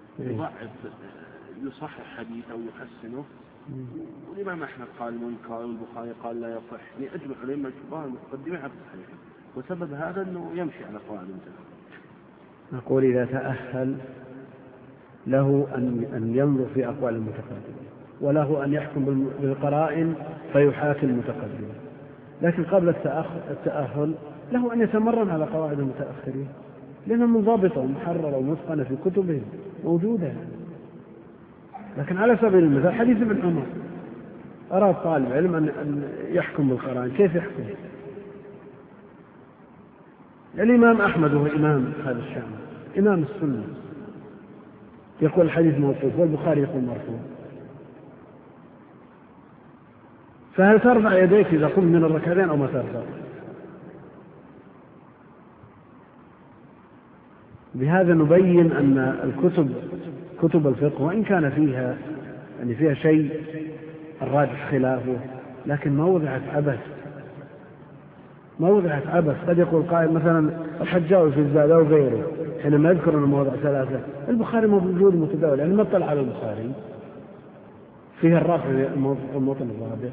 يصحح حديث أو يحسنه، والإمام أحمد قال منكر والبخاري قال لا يصح، أجمع عليهم الكبار المتقدمين على الصحيح، وسبب هذا أنه يمشي على قواعد المتأخرين. نقول إذا تأهل له أن ينظر في أقوال المتقدمين، وله أن يحكم بالقرائن فيحاكم المتقدمين، لكن قبل التأهل له أن يتمرن على قواعد المتأخرين، لأنها منضبطة ومحررة ومتقنة في كتبهم موجودة. لكن على سبيل المثال حديث ابن عمر، أراد طالب علم أن يحكم بالقرائن، كيف يحكم؟ الإمام أحمد هو إمام هذا الشأن، إمام السنة، يقول الحديث موقوف والبخاري يقول مرفوع، فهل ترفع يديك إذا قمت من الركعتين أو ما ترفع؟ بهذا نبين أن كتب الفقه وإن كان فيها شيء الراجح خلافه، لكن ما وضعت عبث. قد يقول قائل مثلا الحجاوي في الزاد أو غيره حينما يذكر أن المواضع 3 البخاري موجود متداول، يعني ما اطلع على البخاري فيه الرافع الموطن الرابع.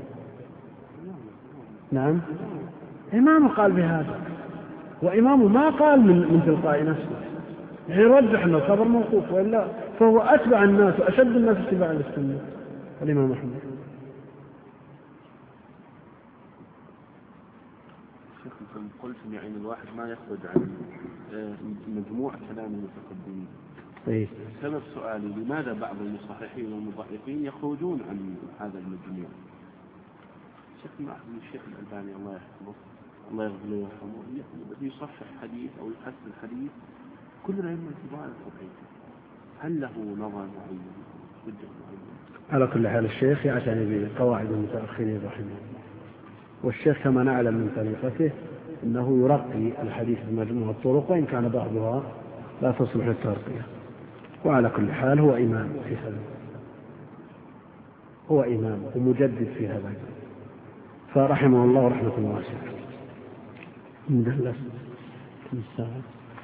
نعم، إمامه قال بهذا، وإمامه ما قال من تلقاء نفسه، يعني يرجح أن الخبر موقوف، وإلا فهو أتبع الناس وأشد الناس اتباعا للسنة الإمام أحمد. شيخ قلت يعني الواحد ما يخرج عن مجموع كلام المتقدمين. سبب سؤالي لماذا بعض المصححين والمضعفين يخرجون عن هذا المجموع؟ الشيخ الألباني الله يحفظه الله يغفر له ويرحمه الذي يصحح حديث أو يحسن حديث كل العلم الكبار الصحيح، هل له نظر معين وجه معين؟ على كل حال الشيخ يعتني بقواعد المتأخرين رحمه الله، والشيخ كما نعلم من طريقته أنه يرقي الحديث بمجموع الطرق وإن كان بعضها لا تصلح للترقية. وعلى كل حال هو إمام في هذا، هو إمام ومجدد في هذا، فرحمه الله رحمة واسعة. مدلس الساعة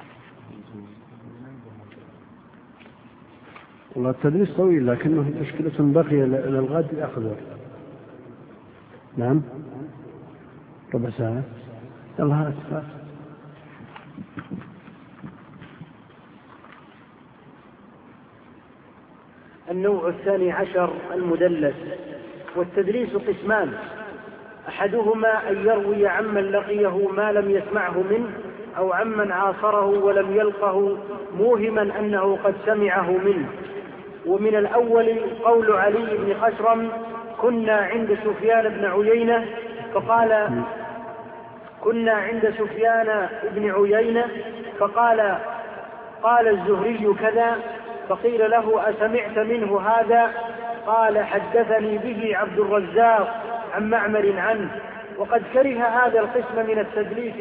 والله التدريس طويل، لكنه مشكلة بقي للغد يأخذ وقت. نعم، ربع ساعة. يلا أسفل. النوع 12 المدلس. والتدليس قسمان: أحدهما أن يروي عمن لقيه ما لم يسمعه منه أو عمن عاصره ولم يلقه موهما أنه قد سمعه منه. ومن الأول قول علي بن خشرم كنا عند سفيان بن عيينة فقال قال الزهري كذا، فقيل له أسمعت منه هذا؟ قال قال به عبد الرزاق عن معمر عنه. وقد كره هذا القسم من التدليس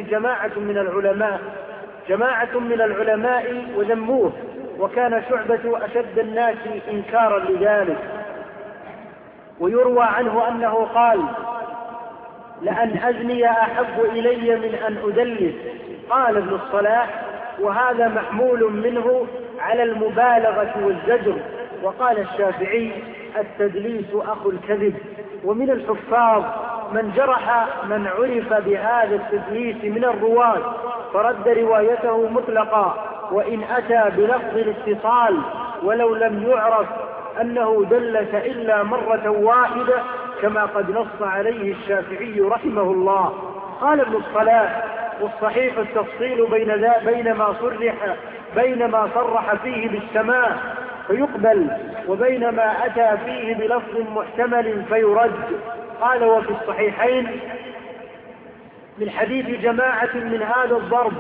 جماعة من العلماء وذموه، وكان شعبة أشد الناس إنكارا لذلك. ويروى عنه أنه قال لأن أزني أحب إلي من أن أدلس. قال ابن الصلاح وهذا محمول منه على المبالغة والزجر. وقال الشافعي التدليس أخو الكذب. ومن الحفاظ من جرح من عرف بهذا التدليس من الرواة فرد روايته مطلقا، وإن أتى بلفظ الاتصال ولو لم يعرف أنه دلس إلا مرة واحدة كما قد نص عليه الشافعي رحمه الله. قال ابن الصلاح والصحيح التفصيل بين ما صرح فيه بالسماع فيقبل وبين ما أتى فيه بلفظ محتمل فيرد. قال وفي الصحيحين من حديث جماعة من هذا الضرب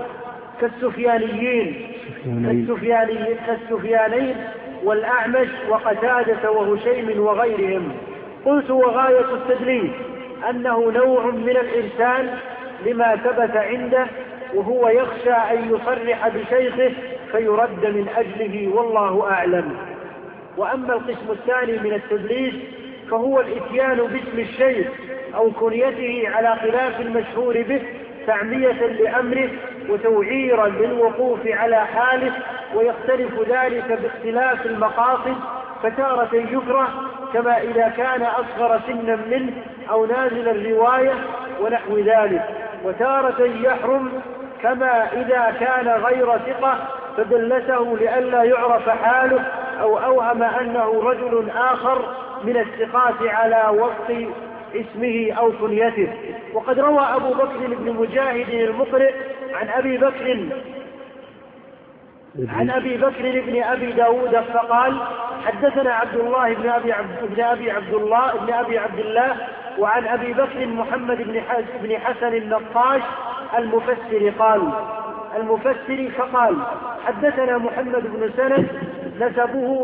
كالسفيانين والأعمش وقتادة وهشيم وغيرهم. قلت وغاية التدليس أنه نوع من الإرسال لما ثبت عنده، وهو يخشى أن يصرح بشيخه فيرد من أجله، والله أعلم. وأما القسم الثاني من التدليس فهو الإتيان باسم الشيخ أو كنيته على خلاف المشهور به تعمية لأمره وتوعيرا للوقوف على حاله، ويختلف ذلك باختلاف المقاصد، فتارة يكره كما إذا كان أصغر سنا منه أو نازل الرواية ونحو ذلك، وتارة يحرم كما إذا كان غير ثقة فدلته لئلا يعرف حاله أو أوهم أنه رجل آخر من الثقات على وفق اسمه أو كنيته. وقد روى أبو بكر بن مجاهد المقرئ عن أبي بكر بن أبي داود فقال حدثنا عبد الله بن أبي عبد الله وعن أبي بكر محمد بن حسن النقاش المفسر فقال حدثنا محمد بن سند نسبه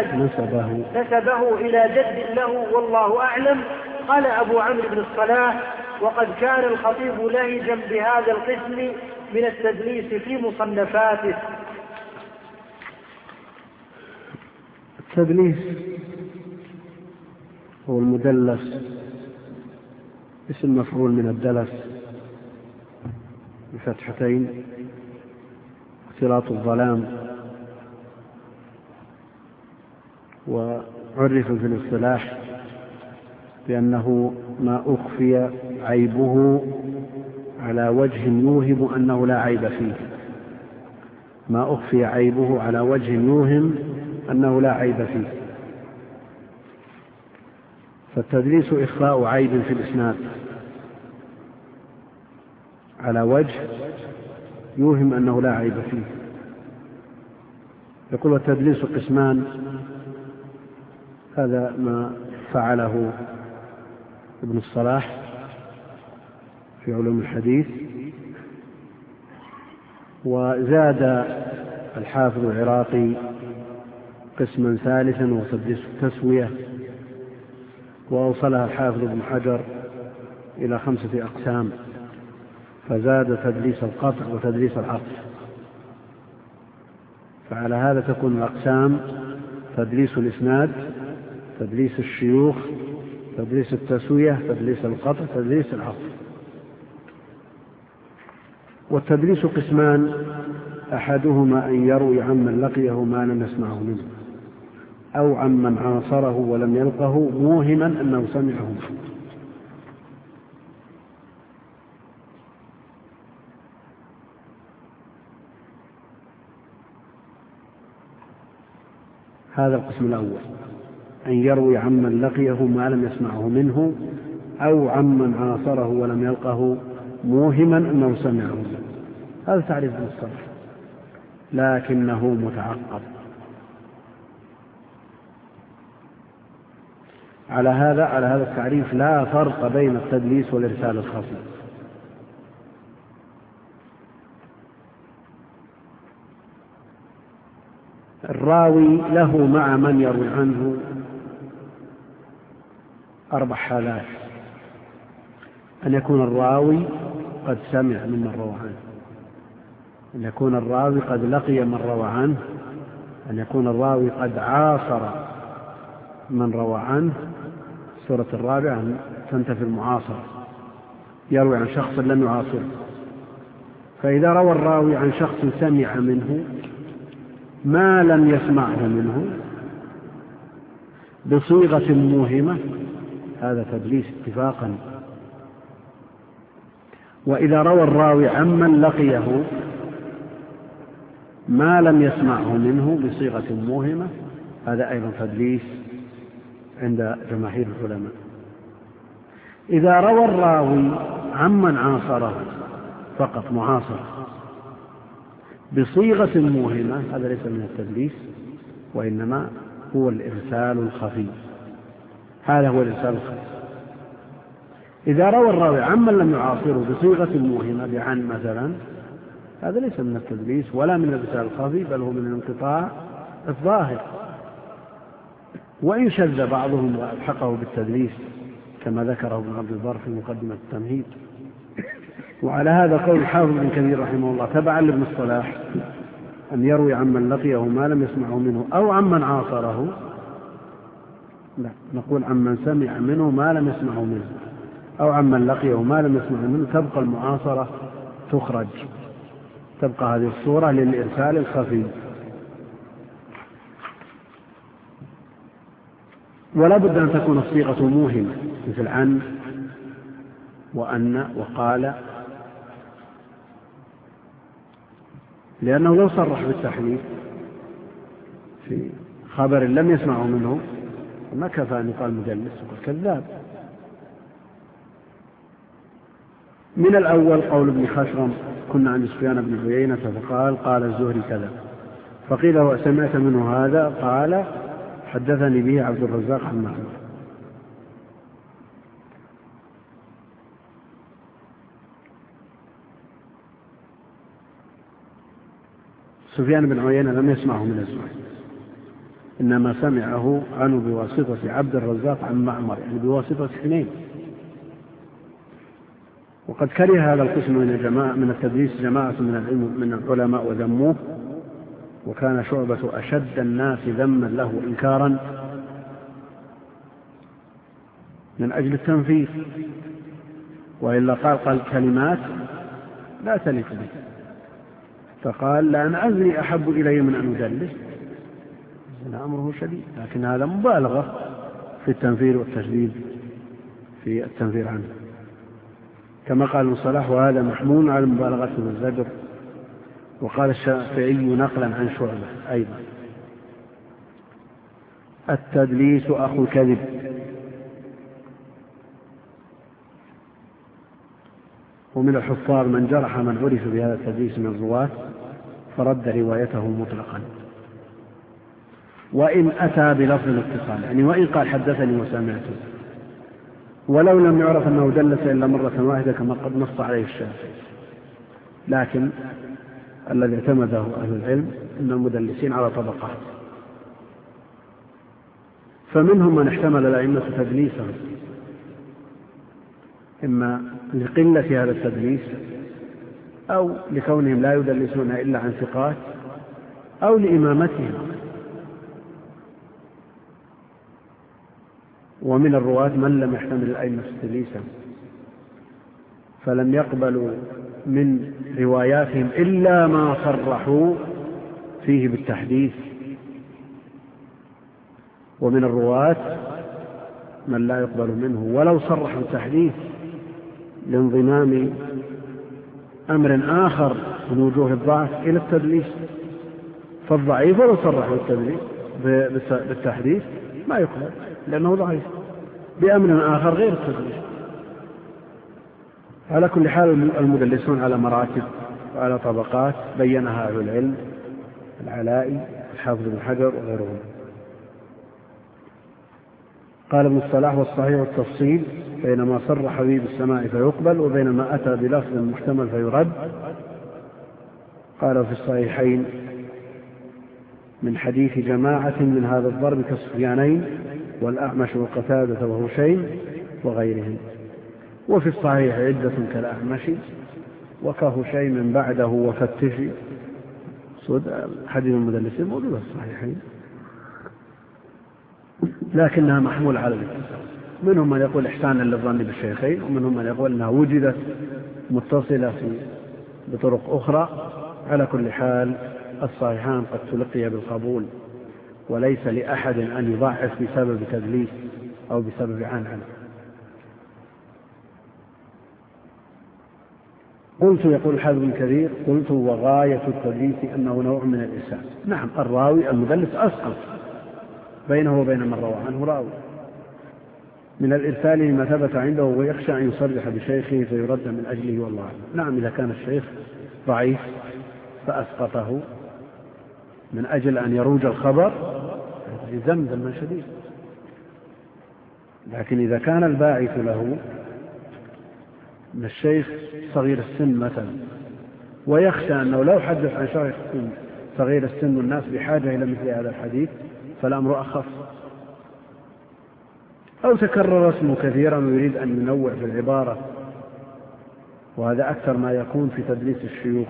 إلى جد له والله أعلم. قال أبو عمرو بن الصلاح وقد كان الخطيب لهجا بهذا القسم من التدليس في مصنفاته. التدليس هو المدلس، اسم مفعول من الدلس بفتحتين، اختلاط الظلام. وعرف في الاصطلاح بأنه ما أخفي عيبه على وجه يوهم أنه لا عيب فيه، ما أخفي عيبه على وجه يوهم أنه لا عيب فيه. فالتدليس إخفاء عيب في الإسناد على وجه يوهم أنه لا عيب فيه. يقول التدليس قسمان، هذا ما فعله ابن الصلاح في علوم الحديث. وزاد الحافظ العراقي قسما ثالثا وهو تدليس التسوية، وأوصلها الحافظ ابن حجر إلى 5 أقسام، فزاد تدليس القطع وتدليس العطف. فعلى هذا تكون الأقسام تدليس الإسناد، تدليس الشيوخ، تدليس التسوية، تدليس القطع، تدليس العطف. والتدليس قسمان، أحدهما أن يروي عمن لقيه ما لم يسمعه منه، أو عمن عاصره ولم يلقه موهما أنه سمعه منه. هذا القسم الأول، أن يروي عمن لقيه ما لم يسمعه منه، أو عمن عاصره ولم يلقه موهما أنه سمعه منه. هذا تعريف بالصرف لكنه متعقب. على هذا التعريف لا فرق بين التدليس والإرسال الخفي. الراوي له مع من يروي عنه 4 حالات: أن يكون الراوي قد سمع ممن روى عنه، أن يكون الراوي قد لقي من روى عنه، أن يكون الراوي قد عاصر من روى عنه. السورة الرابعة تنتفي المعاصرة، يروي عن شخص لم يعاصره. فإذا روى الراوي عن شخص سمع منه ما لم يسمعه منه بصيغة موهمة هذا تدليس اتفاقا. وإذا روى الراوي عمن لقيه ما لم يسمعه منه بصيغة موهمة هذا أيضا تدليس عند جماهير العلماء. إذا روى الراوي عمن عاصره فقط معاصر بصيغة موهمة هذا ليس من التدليس، وإنما هو الإرسال الخفي. هذا هو الإرسال الخفي. إذا روى الراوي عمن لم يعاصره بصيغة موهمة بعن مثلا هذا ليس من التدليس ولا من الإرسال الخفي، بل هو من الانقطاع الظاهر، وإن شذ بعضهم وألحقه بالتدليس كما ذكره ابن عبد البر في مقدمة التمهيد. وعلى هذا قول الحافظ بن كثير رحمه الله تبعا لابن الصلاح أن يروي عمن لقيه ما لم يسمعه منه أو عمن عاصره، لا نقول عمن سمع منه ما لم يسمعه منه أو عمن لقيه ما لم يسمعه منه، تبقى المعاصرة تخرج، تبقى هذه الصورة للإرسال الخفي. ولا بد أن تكون الصيغة موهمة مثل عن وأن وقال، لأنه لو صرح بالتحريف في خبر لم يسمعه منه ما كفى أن يقال مدلس وكذاب. من الأول قول ابن خشرم كنا عند سفيان بن عيينة فقال قال الزهري كذا، فقيل وسمعت منه هذا؟ قال حدثني به عبد الرزاق عن معمر. سفيان بن عيينة لم يسمعه من الزهري، إنما سمعه عنه بواسطة عبد الرزاق عن معمر، يعني بواسطة اثنين. وقد كره هذا القسم من التدليس جماعة من العلماء وذموه، وكان شعبة أشد الناس ذما له إنكارا من أجل التنفيذ، وإلا قال كلمات لا تليق به، فقال لأن أزني أحب إلي من أن أدلس. أمره شديد، لكن هذا مبالغة في التنفير والتشديد في التنفير عنه، كما قال ابن صلاح وهذا محمول على المبالغة في الزجر. وقال الشافعي نقلا عن شعبة أيضا التدليس أخو الكذب، ومن الحفاظ من جرح من عرف بهذا التدليس من الرواة فرد روايته مطلقا، وإن أتى بلفظ الاتصال، يعني وإن قال حدثني وسمعته، ولو لم يعرف أنه دلس إلا مرة واحدة كما قد نص عليه الشافعي. لكن الذي اعتمده أهل العلم أن المدلسين على طبقات، فمنهم من احتمل الأئمة تدليسه إما لقلة هذا التدليس أو لكونهم لا يدلسون إلا عن ثقات أو لإمامتهم. ومن الرواة من لم يحتمل الأئمة تدليسا فلم يقبلوا من رواياتهم إلا ما صرحوا فيه بالتحديث. ومن الرواة من لا يقبل منه ولو صرح بالتحديث لانضمام أمر آخر من وجوه الضعف إلى التدليس، فالضعيف ولو صرح بالتحديث ما يقبل لأنه ضعيف بأمر آخر غير التدليس. على كل حال المدلسون على مراتب وعلى طبقات بينها أهل العلم، العلائي، الحافظ بن حجر وغيرهم. قال ابن الصلاح: والصحيح التفصيل بين ما صرح به بالسماع فيقبل وبين ما أتى بلفظ محتمل فيرد. قال في الصحيحين من حديث جماعة من هذا الضرب كالسفيانين والأعمش وقتادة وهشيم وغيرهم. وفي الصحيح عدة كالأعمش وكهشيم بعده وفتش حديث المدلسين موجودة في الصحيحين، لكنها محمولة على الاتصال. منهم من يقول إحسانا للظن بالشيخين، ومنهم من يقول أنها وجدت متصلة بطرق أخرى. على كل حال الصحيحان قد تلقي بالقبول، وليس لأحد أن يضعف بسبب تدليس أو بسبب عنعنة. قلت، يقول الحافظ بن كثير: قلت وغاية التدليس أنه نوع من الإرسال. نعم، الراوي المدلس أسقط بينه وبين من روى عنه راوي من الإرسال لما ثبت عنده، ويخشى أن يصرح بشيخه فيرد من أجله والله أعلم. نعم، إذا كان الشيخ ضعيف فأسقطه من أجل أن يروج الخبر يذم ذما شديد. لكن إذا كان الباعث له من الشيخ صغير السن مثلا، ويخشى أنه لو حدث عن شيخ صغير السن والناس بحاجة إلى مثل هذا الحديث فالأمر أخف. أو تكرر اسمه كثيرا ويريد أن ينوع في العبارة، وهذا أكثر ما يكون في تدليس الشيوخ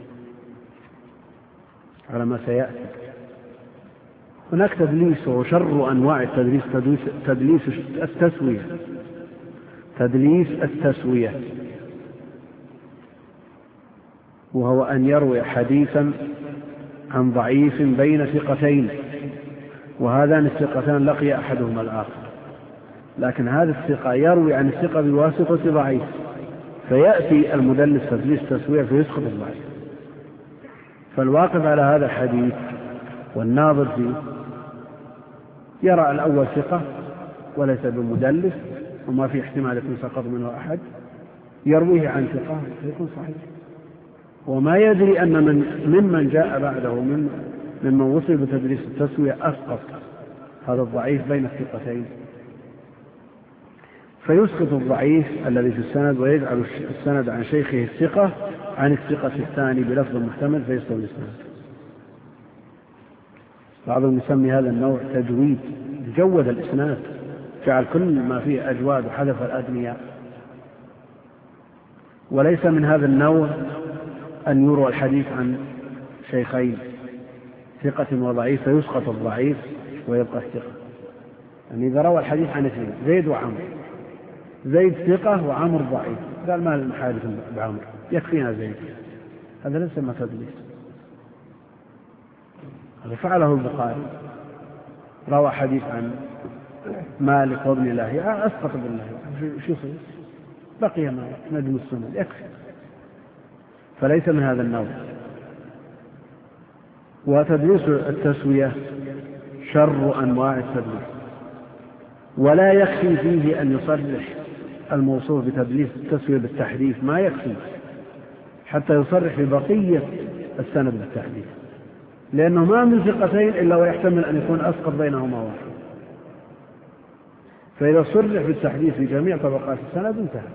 على ما سيأتي. هناك تدليس، وشر أنواع التدليس تدليس التسوية. تدليس التسوية وهو أن يروي حديثا عن ضعيف بين ثقتين، وهذان الثقتان لقي أحدهما الآخر، لكن هذا الثقة يروي عن الثقة بواسطة ضعيف، فيأتي المدلس تدليس تسوية فيسقط الضعيف. فالواقف على هذا الحديث والناظر فيه يرى الأول ثقة وليس بمدلس، وما في احتمال يكون سقط منه أحد، يرويه عن ثقة فيكون صحيح، وما يدري أن ممن جاء بعده ممن وصل بتدليس التسوية أسقط هذا الضعيف بين الثقتين، فيسقط الضعيف الذي في السند ويجعل السند عن شيخه الثقة عن الثقة الثاني بلفظ محتمل فيستوي الإسناد. بعضهم يسمي هذا النوع تجويد، جود الإسناد، جعل كل ما فيه أجواد وحذف الأدنياء. وليس من هذا النوع أن يروى الحديث عن شيخين ثقة وضعيف فيسقط الضعيف ويبقى الثقة. يعني إذا روى الحديث عن اثنين زيد وعمر، زيد ثقة وعمر ضعيف، قال ما الحادث بعمر يكفينا زيد، هذا ليس ما تدليس. هذا فعله البخاري، روى حديث عن مالك وابن الله أسقط ابن الله، شو يصير؟ بقي ما نجم السنة يكفي. فليس من هذا النوع. وتدليس التسوية شر أنواع التدليس، ولا يكفي فيه أن يصرح الموصوف بتدليس التسوية بالتحديث، ما يكفي حتى يصرح ببقية السند بالتحديث، لأنه ما من ثقتين إلا ويحتمل أن يكون أسقط بينهما واحد. فإذا صرح بالتحديث في جميع طبقات السند انتهى.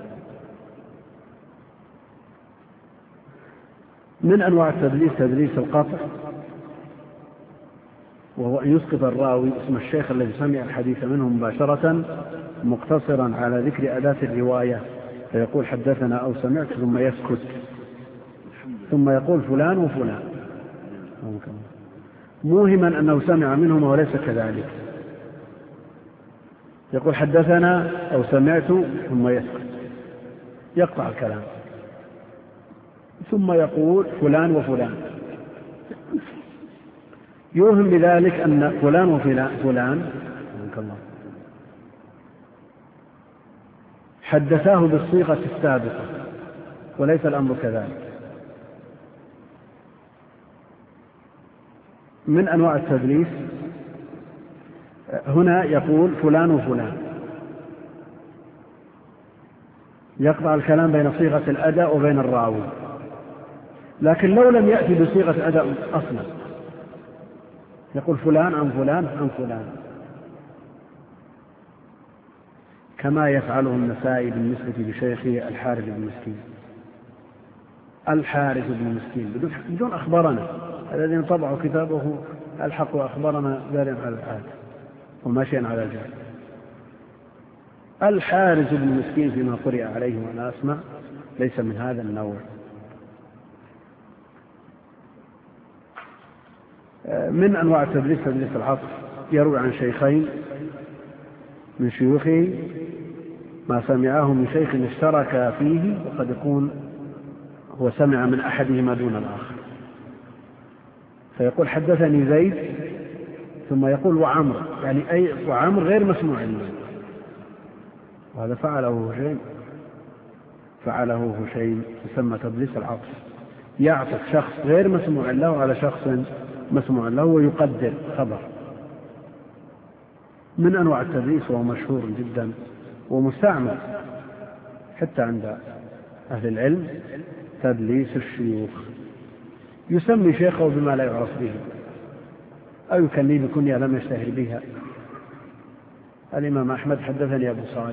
من أنواع التدليس تدليس القطع، وهو أن يسقط الراوي اسم الشيخ الذي سمع الحديث منه مباشرة مقتصرا على ذكر أداة الرواية، فيقول حدثنا أو سمعت ثم يسكت، ثم يقول فلان وفلان، موهما أنه سمع منهما وليس كذلك. يقول حدثنا أو سمعت ثم يسكت، يقطع الكلام، ثم يقول فلان وفلان، يوهم بذلك أن فلان وفلان حدثاه بالصيغة السابقة، وليس الأمر كذلك. من أنواع التدليس هنا يقول فلان وفلان، يقطع الكلام بين صيغة الأداء وبين الراوي، لكن لو لم يأتي بصيغة الأداء أصلا يقول فلان عن فلان عن فلان، كما يفعله النسائي بالنسبة لشيخه الحارث بن مسكين. الحارث بن مسكين بدون أخبرنا، الذين طبعوا كتابه الحق وأخبرنا دارين على الحال وماشيا على الجهل. الحارث بن مسكين فيما قرئ عليه وأنا أسمع ليس من هذا النوع. من أنواع التدليس تدليس العطف، يروي عن شيخين من شيوخه ما سمعه من شيخ اشترك فيه، وقد يكون هو سمع من أحدهما دون الآخر، فيقول حدثني زيد ثم يقول وعمر، يعني أي وعمر غير مسموع له، وهذا فعله هشيم يسمى تدليس العطف، يعطف شخص غير مسموع له على شخص مسموع له ويقدر خبر. من أنواع التدليس وهو مشهور جدا ومستعمل حتى عند أهل العلم تدليس الشيوخ، يسمي شيخه بما لا يعرف به أو يكنيه بكنية لم يشتهر بها. الإمام أحمد حدثني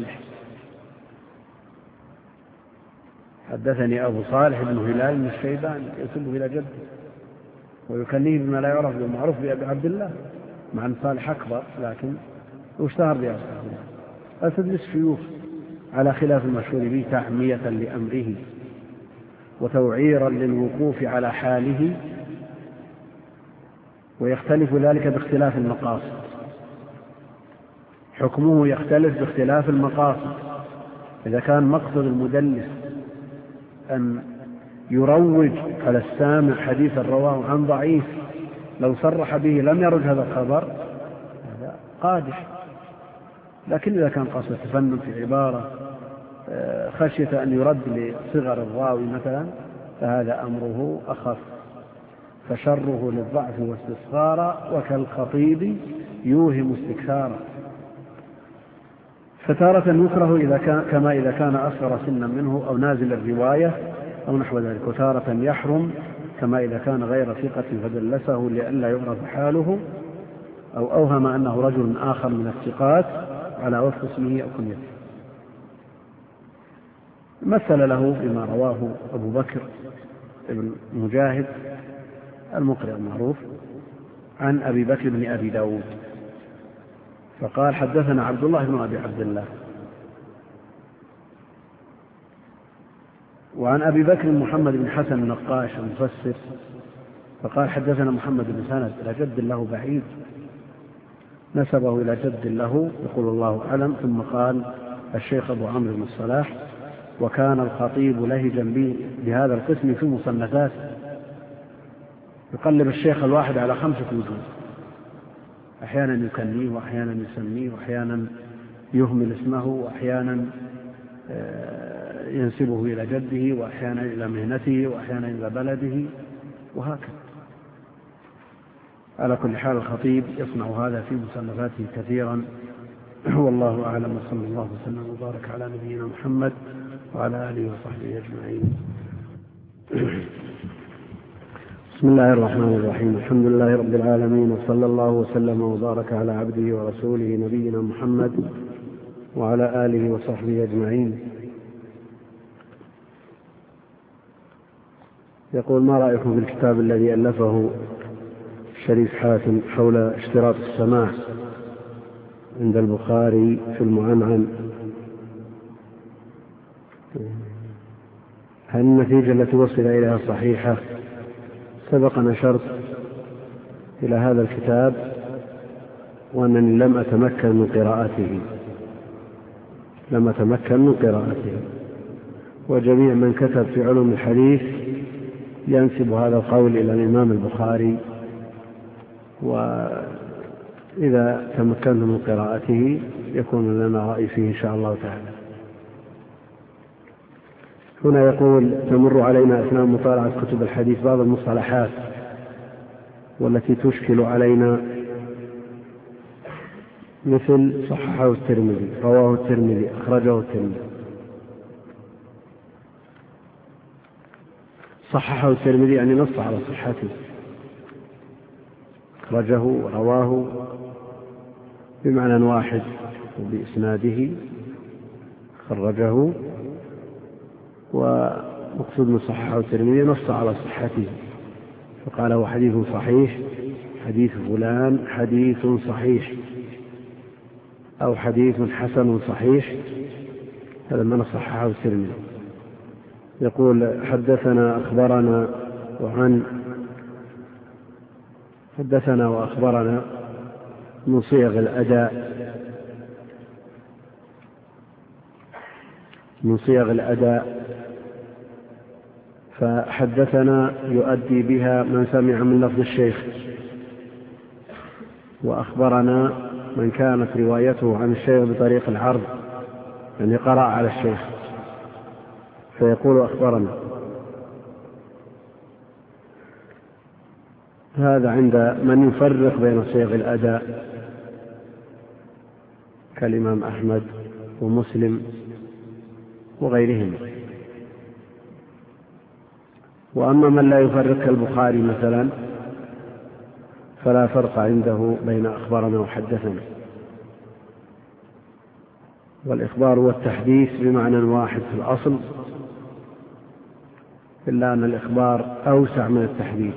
أبو صالح بن هلال بن الشيبان ينسبه إلى جده ويكنيه بما لا يعرف به، معروف بأبي عبد الله مع أن صالح أكبر لكن اشتهر بأبي عبد الله. تدليس الشيوخ على خلاف المشهور به تعمية لأمره وتوعيرا للوقوف على حاله، ويختلف ذلك باختلاف المقاصد، حكمه يختلف باختلاف المقاصد. إذا كان مقصد المدلس أن يروج على السامع حديثا رواه عن ضعيف لو صرح به لم يرد هذا الخبر، هذا قادح. لكن إذا كان قصد تفنن في عبارة خشية أن يرد لصغر الراوي مثلا فهذا أمره أخف، فشره للضعف واستصغار وكالخطيب يوهم استكثارا. فتارة يكره كما إذا كان أصغر سنا منه أو نازل الرواية أو نحو ذلك، وتارة يحرم كما إذا كان غير ثقة فدلسه لئلا يعرف حاله أو أوهم أنه رجل آخر من الثقات على وفق اسمه أو كنيته. مثل له بما رواه أبو بكر ابن مجاهد المقرئ المعروف عن أبي بكر بن أبي داود فقال حدثنا عبد الله بن أبي عبد الله، وعن أبي بكر محمد بن حسن النقاش المفسر فقال حدثنا محمد بن سند إلى جد له بعيد نسبه إلى جد له يقول الله أعلم. ثم قال الشيخ أبو عمرو بن الصلاح وكان الخطيب لهجا بهذا القسم في مصنفات، يقلب الشيخ الواحد على 5 وجوه، أحيانا يكنيه وأحيانا يسميه وأحيانا يهمل اسمه وأحيانا ينسبه إلى جده وأحيانا إلى مهنته وأحيانا إلى بلده وهكذا. على كل حال الخطيب يصنع هذا في مصنفاته كثيرا، والله أعلم، وصلى الله وسلم وبارك على نبينا محمد وعلى آله وصحبه أجمعين. بسم الله الرحمن الرحيم، الحمد لله رب العالمين، وصلى الله وسلم وبارك على عبده ورسوله نبينا محمد وعلى آله وصحبه أجمعين. يقول ما رأيكم في الكتاب الذي ألفه شريف حاتم حول اشتراط السماع عند البخاري في المعنعن؟ هل النتيجة التي وصل إليها صحيحة؟ سبق نشرت إلى هذا الكتاب وأنني لم أتمكن من قراءته، وجميع من كتب في علوم الحديث ينسب هذا القول إلى الإمام البخاري، وإذا تمكنت من قراءته يكون لنا رأي فيه إن شاء الله تعالى. هنا يقول تمر علينا أثناء مطالعة كتب الحديث بعض المصطلحات والتي تشكل علينا، مثل صححه الترمذي، رواه الترمذي، أخرجه الترمذي. صححه الترمذي يعني نص على صحته، أخرجه ورواه بمعنى واحد وبإسناده خرجه، ومقصود من صححه الترمذي نص على صحته فقال هو حديث صحيح، حديث فلان حديث صحيح، أو حديث حسن صحيح، هذا ما صححه الترمذي. يقول حدثنا أخبرنا من صيغ الأداء فحدثنا يؤدي بها من سمع من لفظ الشيخ، وأخبرنا من كانت روايته عن الشيخ بطريق العرض، يعني قرأ على الشيخ فيقول أخبرنا. هذا عند من يفرق بين صيغ الأداء كالإمام أحمد ومسلم وغيرهم. وأما من لا يفرق كالبخاري مثلا فلا فرق عنده بين أخبرنا وحدثنا، والإخبار والتحديث بمعنى واحد في الأصل، إلا أن الإخبار أوسع من التحديث،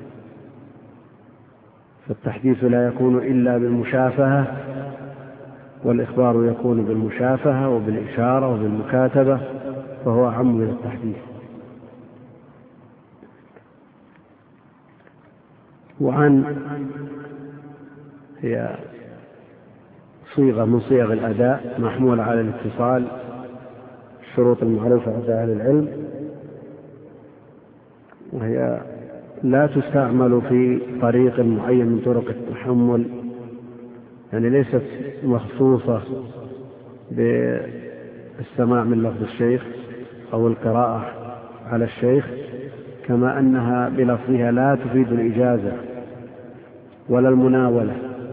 فالتحديث لا يكون إلا بالمشافهة، والإخبار يكون بالمشافهة وبالإشارة وبالمكاتبة، فهو أعم من التحديث. وعن هي صيغة من صيغ الأداء محمولة على الاتصال، الشروط المعروفة عند أهل العلم، وهي لا تستعمل في طريق معين من طرق التحمل، يعني ليست مخصوصة بالسماع من لفظ الشيخ أو القراءة على الشيخ، كما أنها بلفظها لا تفيد الإجازة ولا المناولة،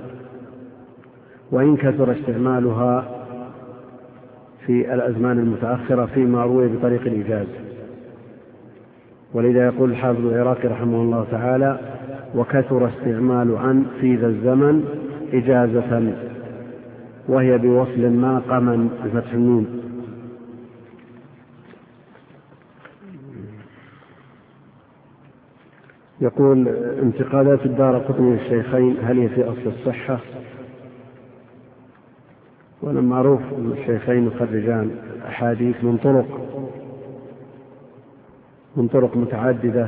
وإن كثر استعمالها في الأزمان المتأخرة فيما روي بطريق الإجازة. ولذا يقول الحافظ العراقي رحمه الله تعالى: وكثر استعمال عن في ذا الزمن إجازة، وهي بوصل ما قمن بفتح النون. يقول: انتقادات الدارقطني للشيخين هل هي في أصل الصحة؟ وأنا معروف أن الشيخين يخرجان أحاديث من طرق متعددة،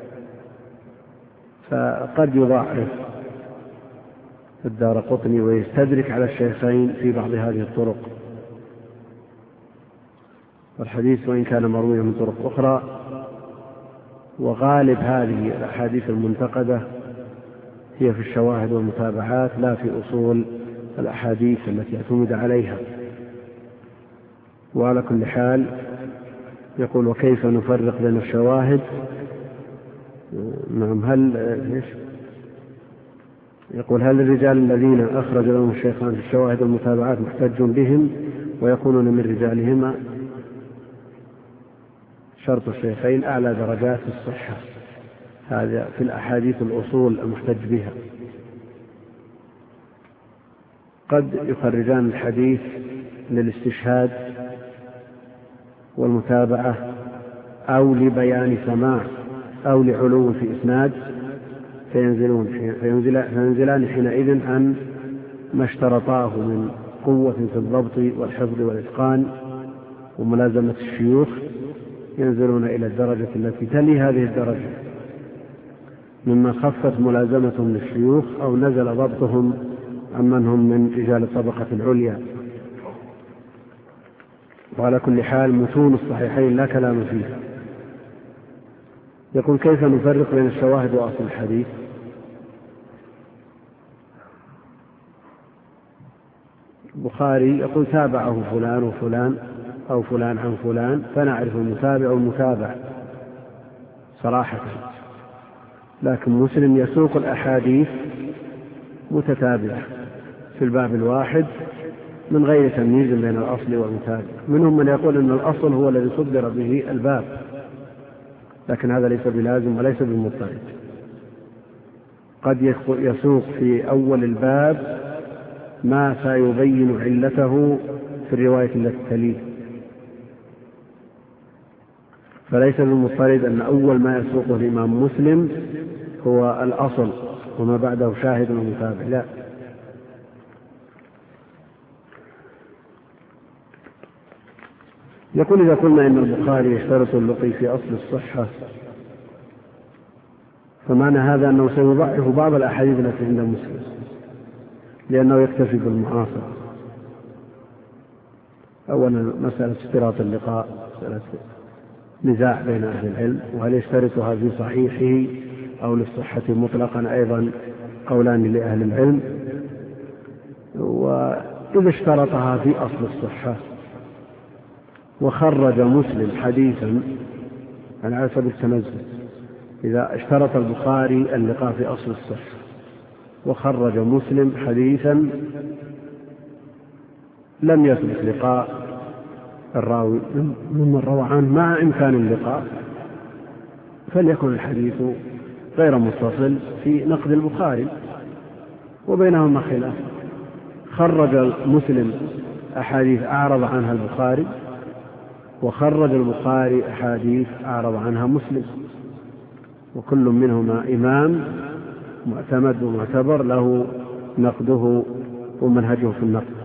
فقد يضعف الدارقطني ويستدرك على الشيخين في بعض هذه الطرق، والحديث وإن كان مرويا من طرق أخرى. وغالب هذه الأحاديث المنتقدة هي في الشواهد والمتابعات، لا في أصول الأحاديث التي اعتمد عليها. وعلى كل حال يقول: وكيف نفرق بين الشواهد؟ نعم. يقول: هل الرجال الذين أخرج لهم الشيخان في الشواهد والمتابعات محتج بهم ويكونون من رجالهما؟ شرط الشيخين أعلى درجات الصحة، هذا في الأحاديث الأصول المحتج بها. قد يخرجان الحديث للاستشهاد والمتابعة، أو لبيان سماع، أو لعلو في إسناد، فينزلان حينئذ عن ما اشترطاه من قوة في الضبط والحفظ والإتقان وملازمة الشيوخ، ينزلون إلى الدرجة التي تلي هذه الدرجة، مما خفت ملازمتهم للشيوخ أو نزل ضبطهم عمن هم من رجال الطبقة العليا. وعلى كل حال متون الصحيحين لا كلام فيها. يقول: كيف نفرق بين الشواهد وأصل الحديث؟ البخاري يقول: تابعه فلان وفلان أو فلان عن فلان، فنعرف المتابع والمتابع صراحة. لكن مسلم يسوق الأحاديث متتابعة في الباب الواحد من غير تمييز بين الأصل والمتابع. منهم من يقول أن الأصل هو الذي صدر به الباب، لكن هذا ليس بلازم وليس بمضطرد. قد يسوق في أول الباب ما سيبين علته في الرواية التي تليه، فليس بالمضطرد أن أول ما يسوقه الإمام مسلم هو الأصل وما بعده شاهد ومتابع، لا. يقول إذا قلنا إن البخاري يشترط اللقي في أصل الصحة فمعنى هذا أنه سيضعف بعض الأحاديث التي عند مسلم لأنه يكتفي بالمعاصر. أولا مسألة اشتراط اللقاء مسألة نزاع بين أهل العلم، وهل يشترطها في صحيحه أو للصحة مطلقا أيضا قولان لأهل العلم. وإذا اشترطها في أصل الصحة وخرج مسلم حديثا على سبيل التنزل، إذا اشترط البخاري اللقاء في أصل الصحة وخرج مسلم حديثا لم يثبت لقاء الراوي ممن روى عنه مع إمكان اللقاء، فليكن الحديث غير متصل في نقد البخاري، وبينهما خلاف. خرج مسلم أحاديث أعرض عنها البخاري، وخرج البخاري أحاديث أعرض عنها مسلم، وكل منهما إمام معتمد ومعتبر له نقده ومنهجه في النقد.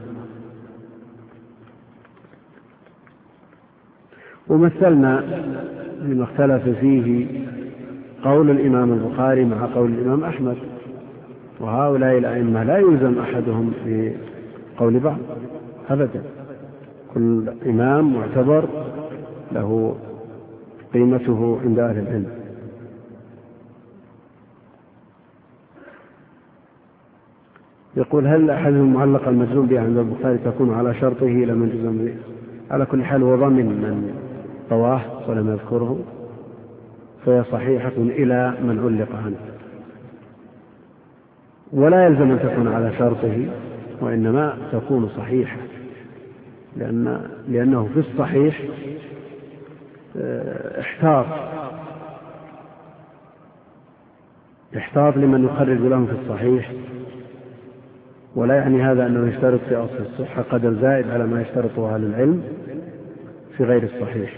ومثلنا بما اختلف فيه قول الإمام البخاري مع قول الإمام أحمد، وهؤلاء الأئمة لا يلزم أحدهم بقول بعض أبدا، كل إمام معتبر له قيمته عند أهل العلم. يقول هل الأحاديث المعلقة المجزوم بها عند البخاري تكون على شرطه لمن جزم به؟ على كل حال وضمن من طواه ولم يذكره فهي صحيحة إلى من علق عنه، ولا يلزم أن تكون على شرطه، وإنما تكون صحيحة لأنه في الصحيح احتاط لمن يخرج لهم في الصحيح، ولا يعني هذا أنه يشترط في أصل الصحة قدر زائد على ما يشترطه أهل العلم في غير الصحيح.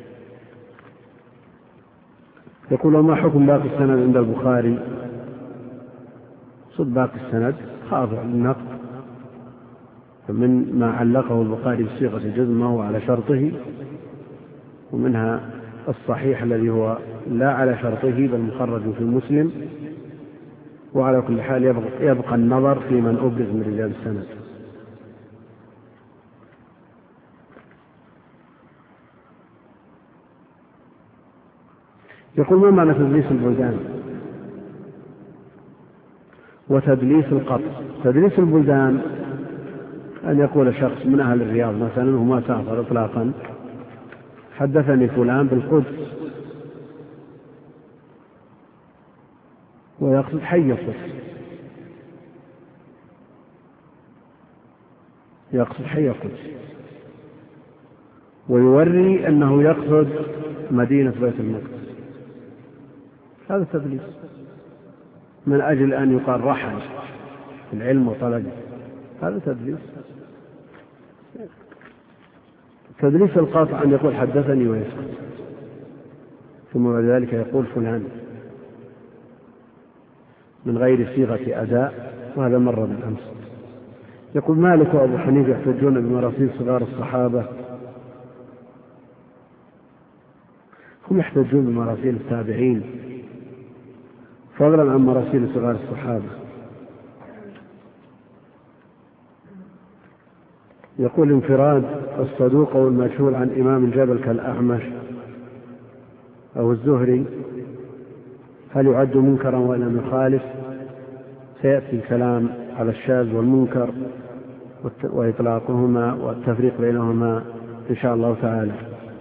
يقول وما حكم باقي السند عند البخاري؟ صد باقي السند خاضع للنقد، فمن ما علقه البخاري بصيغة الجزم ما هو على شرطه، ومنها الصحيح الذي هو لا على شرطه بل مخرج في مسلم، وعلى كل حال يبقى النظر في من أبرز من رجال السند. يقول ما معنى تدليس البلدان وتدليس القطع؟ تدليس البلدان أن يقول شخص من أهل الرياض مثلا وما سافر إطلاقا حدثني فلان بالقدس، ويقصد حي القدس، يقصد حي القدس، ويوري أنه يقصد مدينة بيت المقدس، هذا تدليس من أجل أن يقال رحل العلم وطلبه، هذا تدليس. تدليس القاطع أن يقول حدثني ويسكت، ثم بعد ذلك يقول فلان من غير صيغة أداء، وهذا مر بالأمس. يقول مالك وأبو حنيفة يحتجون بمراسيل صغار الصحابة، هم يحتجون بمراسيل التابعين فضلا عن مراسيل صغار الصحابة. يقول انفراد الصدوق أو المجهول عن إمام الجبل كالأعمش أو الزهري هل يعد منكرا ولم يخالف؟ سيأتي الكلام على الشاذ والمنكر وإطلاقهما والتفريق بينهما إن شاء الله تعالى.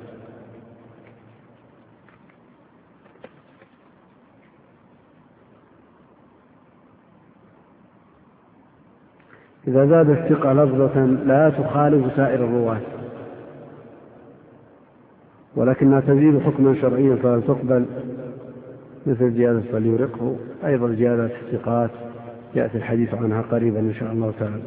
إذا زاد الثقة لفظة لا تخالف سائر الرواة ولكنها تزيد حكما شرعيا فهل تقبل؟ مثل زيادة فليرقه، أيضا زيادة الثقات يأتي الحديث عنها قريبا إن شاء الله تعالى.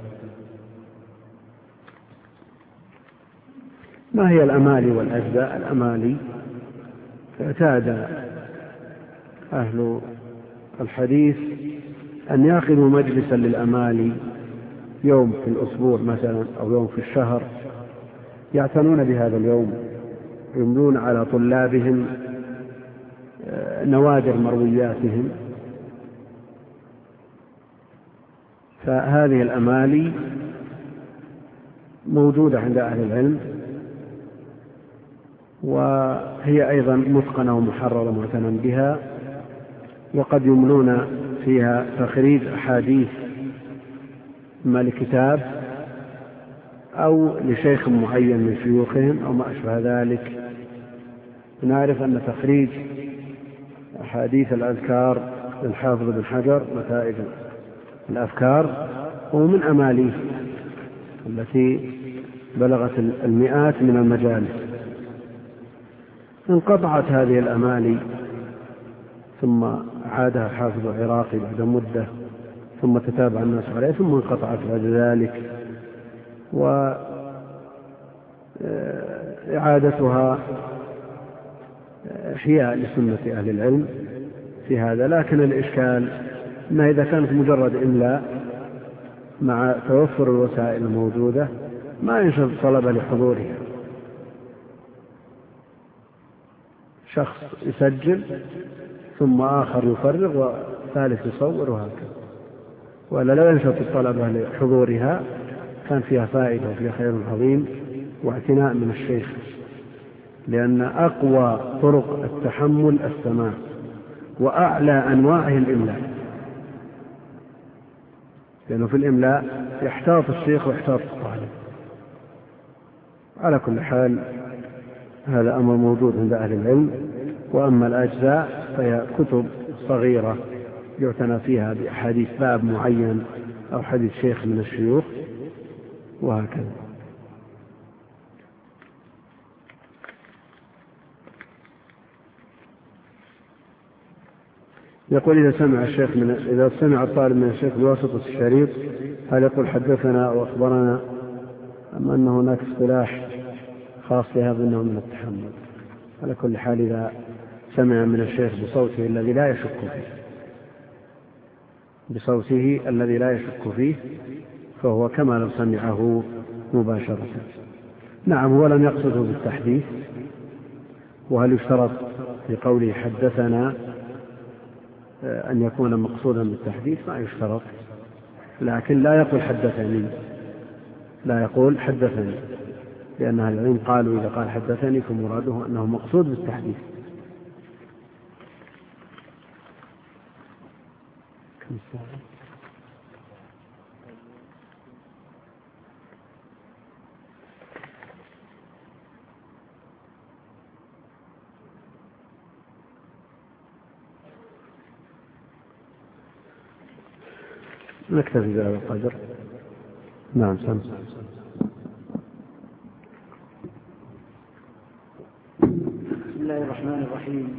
ما هي الأمالي والأجزاء؟ الأمالي اعتاد أهل الحديث أن يعقدوا مجلسا للأمالي يوم في الأسبوع مثلا أو يوم في الشهر، يعتنون بهذا اليوم، يملون على طلابهم نوادر مروياتهم. فهذه الأمالي موجودة عند أهل العلم، وهي أيضا متقنة ومحررة معتنى بها، وقد يملون فيها تخريج أحاديث إما لكتاب أو لشيخ معين من شيوخهم أو ما أشبه ذلك. نعرف أن تخريج أحاديث الأذكار للحافظ بن حجر نتائج الأفكار هو من أماليه التي بلغت المئات من المجالس. انقطعت هذه الأمالي ثم عادها حافظ العراقي بعد مدة، ثم تتابع الناس عليه، ثم انقطعت بعد ذلك، وإعادتها إحياء لسنة أهل العلم في هذا. لكن الإشكال أن إذا كانت مجرد إملاء مع توفر الوسائل الموجودة ما ينشط الطلبة لحضورها. شخص يسجل ثم آخر يفرغ وثالث يصور وهكذا، ولا لا ينشط الطلبة لحضورها كان فيها فائدة وفيها خير عظيم واعتناء من الشيخ، لأن أقوى طرق التحمل السماع وأعلى أنواعه الإملاء، لأنه في الإملاء يحتاط الشيخ ويحتاط الطالب. على كل حال هذا أمر موجود عند أهل العلم. وأما الأجزاء فهي كتب صغيرة يعتنى فيها بأحاديث باب معين أو حديث شيخ من الشيوخ وهكذا. يقول إذا سمع الطالب من الشيخ بواسطة الشريط هل يقول حدثنا وأخبرنا، أم أن هناك اصطلاح خاص لهذا النوع من التحمل؟ على كل حال إذا سمع من الشيخ بصوته الذي لا يشك فيه فهو كما لو سمعه مباشرة. نعم، هو لم يقصده بالتحديث. وهل يشترط في قوله حدثنا أن يكون مقصودا بالتحديث؟ ما يشترط، لكن لا يقول حدثني، لأن أهل العلم قالوا إذا قال حدثني فمراده أنه مقصود بالتحديث. نكتفي بهذا القدر. نعم سمع. بسم الله الرحمن الرحيم.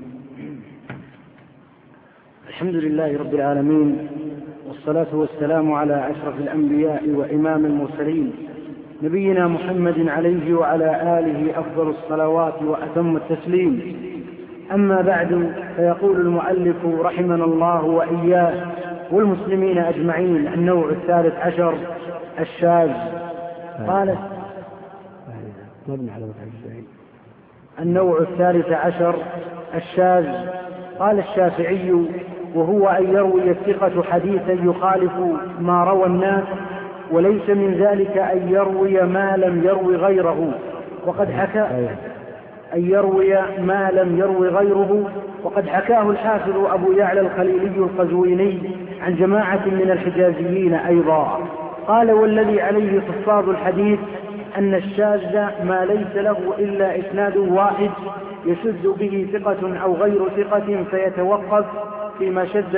الحمد لله رب العالمين، والصلاة والسلام على أشرف الأنبياء وإمام المرسلين نبينا محمد عليه وعلى آله أفضل الصلوات وأتم التسليم. أما بعد، فيقول المؤلف رحمنا الله وإياه والمسلمين أجمعين: النوع 13 الشاذ. قال النوع 13 الشاذ. قال الشافعي: وهو أن يروي الثقة حديثا يخالف ما روى الناس، وليس من ذلك أن يروي ما لم يروي غيره، وقد حكاه الحافظ أبو يعلى الخليلي القزويني عن جماعة من الحجازيين أيضا. قال: والذي عليه حفاظ الحديث أن الشاذ ما ليس له إلا إسناد واحد يشذ به ثقة أو غير ثقة فيتوقف فيما شذ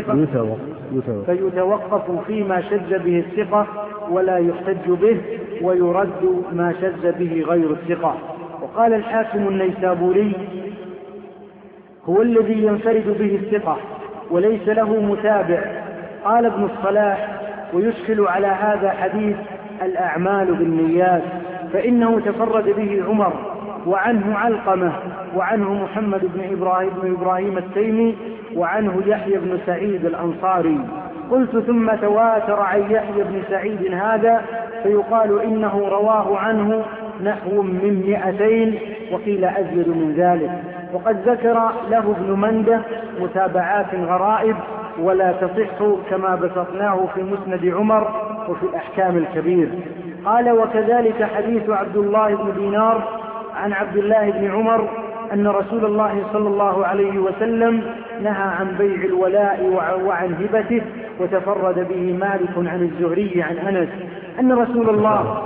به الثقة ولا يحتج به، ويرد ما شذ به غير الثقة. وقال الحاكم النيسابوري: هو الذي ينفرد به الثقة وليس له متابع. قال ابن الصلاح: ويشكل على هذا حديث الأعمال بالنيات، فإنه تفرد به عمر وعنه علقمة، وعنه محمد بن إبراهيم التيمي، وعنه يحيى بن سعيد الأنصاري. قلت ثم تواتر عن يحيى بن سعيد هذا، فيقال إنه رواه عنه نحو من 200، وقيل أزيد من ذلك. وقد ذكر له ابن منده متابعات غرائب ولا تصح كما بسطناه في مسند عمر وفي الأحكام الكبير. قال: وكذلك حديث عبد الله بن دينار عن عبد الله بن عمر أن رسول الله صلى الله عليه وسلم نهى عن بيع الولاء وعن هبته، وتفرد به مالك عن الزهري عن أنس أن رسول الله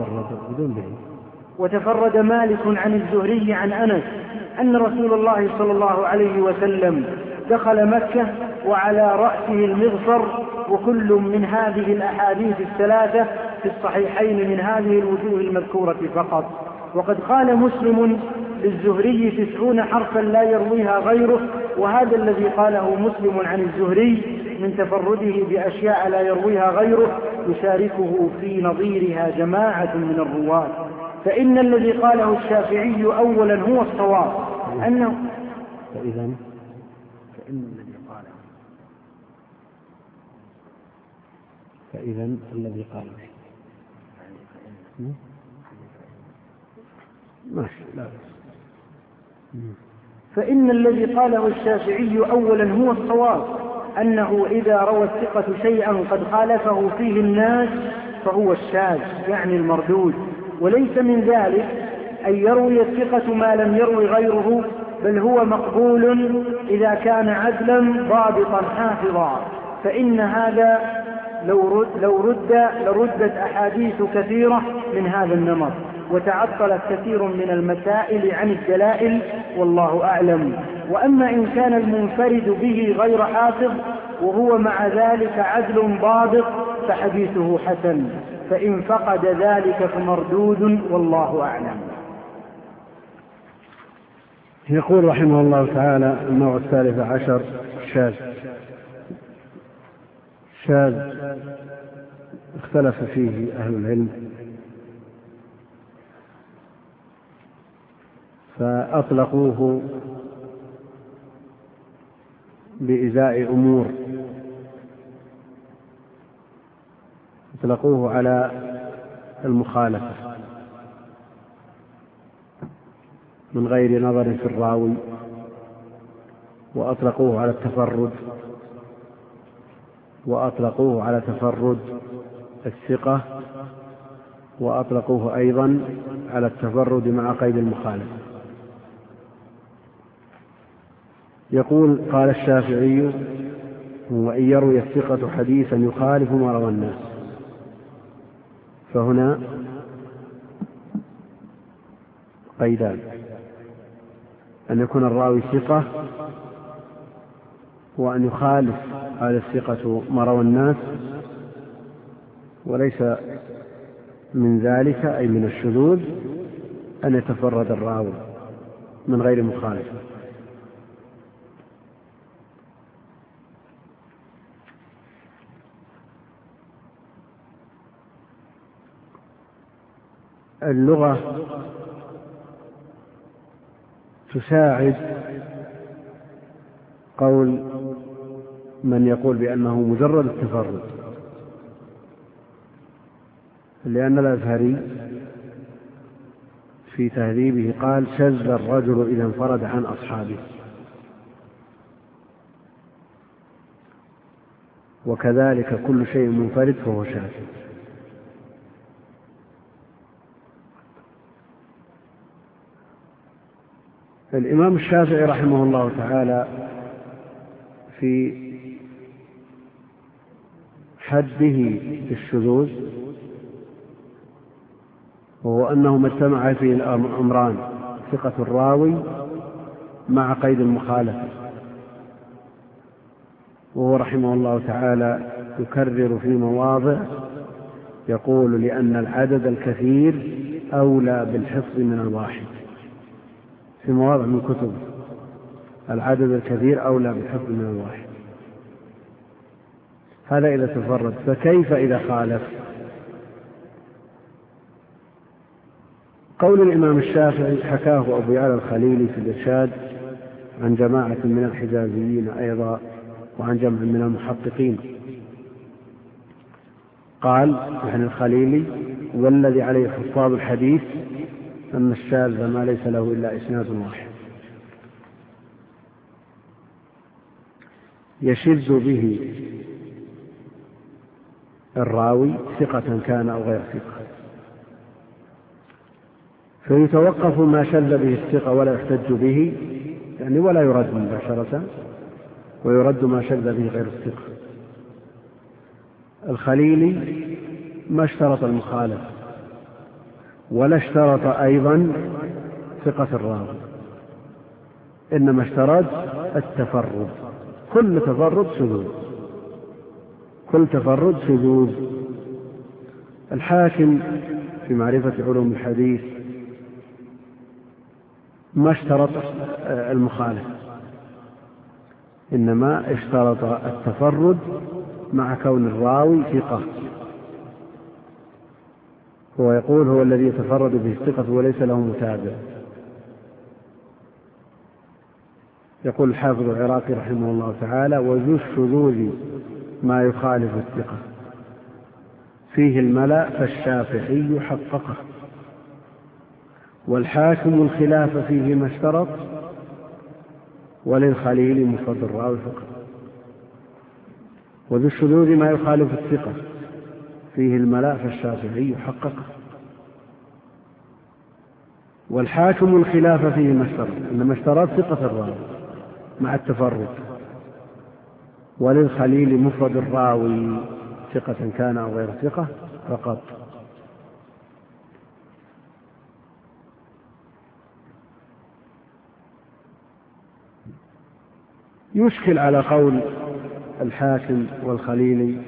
وتفرد مالك عن الزهري عن أنس أن رسول الله صلى الله عليه وسلم دخل مكة وعلى رأسه المغفر. وكل من هذه الأحاديث الثلاثة في الصحيحين من هذه الوجوه المذكورة فقط. وقد قال مسلم للزهري 90 حرفا لا يرويها غيره، وهذا الذي قاله مسلم عن الزهري من تفرده بأشياء لا يرويها غيره يشاركه في نظيرها جماعة من الرواة. فإن الذي قاله الشافعي أولا هو الصواب أنه فإن الذي قاله فإن الذي قاله الشافعي أولا هو الصواب أنه إذا روى الثقة شيئا قد خالفه فيه الناس فهو الشاذ يعني المردود، وليس من ذلك أن يروي الثقة ما لم يروي غيره، بل هو مقبول إذا كان عدلا ضابطا حافظا. فإن هذا لردت أحاديث كثيرة من هذا النمط، وتعطلت كثير من المسائل عن الدلائل، والله أعلم. وأما إن كان المنفرد به غير حافظ وهو مع ذلك عدل ضابط فحديثه حسن، فإن فقد ذلك فمردود، والله أعلم. يقول رحمه الله تعالى: النوع 13 شاذ اختلف فيه أهل العلم، فأطلقوه بإزاء أمور، أطلقوه على المخالفة من غير نظر في الراوي، وأطلقوه على التفرد، وأطلقوه على تفرد الثقة، وأطلقوه أيضا على التفرد مع قيد المخالفة. يقول: قال الشافعي: وإن يروي الثقة حديثا يخالف ما روى الناس. فهنا قيدان: أن يكون الراوي ثقة، وأن يخالف على الثقة ما روى الناس، وليس من ذلك أي من الشذوذ أن يتفرد الراوي من غير مخالفة. اللغة تساعد قول من يقول بأنه مجرد التفرد، لأن الأزهري في تهذيبه قال: شذ الرجل إذا انفرد عن أصحابه. وكذلك كل شيء منفرد فهو شاذ. الإمام الشافعي رحمه الله تعالى في حده الشذوذ وهو أنه ما اجتمع فيه الأمران: ثقة الراوي مع قيد المخالفة. وهو رحمه الله تعالى يكرر في مواضع يقول: لأن العدد الكثير أولى بالحفظ من الواحد. في مواضع من كتب: العدد الكثير أولى بالحفظ من الواحد. هذا إذا تفرد، فكيف إذا خالف؟ قول الإمام الشافعي حكاه أبو يعلى الخليلي في الإرشاد عن جماعة من الحجازيين أيضا وعن جمع من المحققين. قال عن الخليلي: والذي عليه حفاظ الحديث أن الشاذ ما ليس له إلا إسناد واحد يشذ به الراوي ثقة كان أو غير ثقة، فيتوقف ما شذ به الثقة ولا يحتج به، يعني ولا يرد مباشرة، ويرد ما شذ به غير الثقة. الخليلي ما اشترط المخالف ولا اشترط أيضا ثقة الراوي، إنما اشترط التفرد. كل تفرد شذوذ، كل تفرد شذوذ. الحاكم في معرفة علوم الحديث ما اشترط المخالف، إنما اشترط التفرد مع كون الراوي ثقة. هو يقول: هو الذي يتفرد به الثقة وليس له متابع. يقول الحافظ العراقي رحمه الله تعالى: وذو الشذوذ ما يخالف الثقة فيه الملأ فالشافعي حققه، والحاكم الخلاف فيه ما اشترط، وللخليل مفرد الراوي فقط. وذو الشذوذ ما يخالف الثقة فيه الملأ فالشافعي حققه، والحاكم الخلاف فيه ما اشترط، إنما اشترط ثقة الراوي مع التفرد، وللخليل مفرد الراوي ثقة كان أو غير ثقة فقط. يشكل على قول الحاكم والخليلي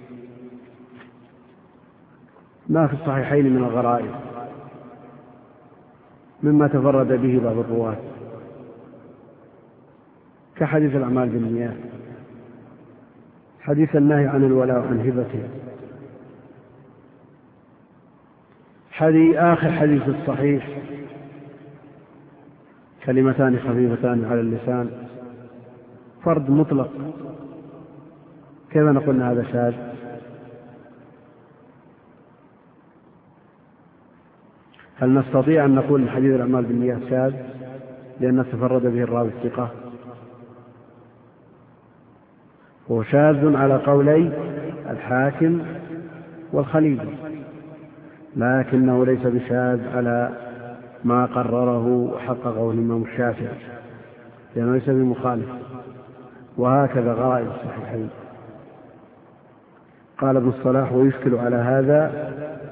ما في الصحيحين من الغرائب مما تفرد به بعض الرواة، كحديث الأعمال بالنيات، حديث النهي عن الولاء عن هبته، آخر حديث الصحيح كلمتان خفيفتان على اللسان، فرد مطلق. كيف نقول هذا شاذ؟ هل نستطيع أن نقول حديث الأعمال بالنيات شاذ لأن تفرد به الراوي الثقة؟ هو شاذ على قولي الحاكم والخليل، لكنه ليس بشاذ على ما قرره وحققه الإمام الشافعي، لأنه ليس بمخالف. وهكذا غرائب الصحيحين. قال ابن الصلاح: ويشكل على هذا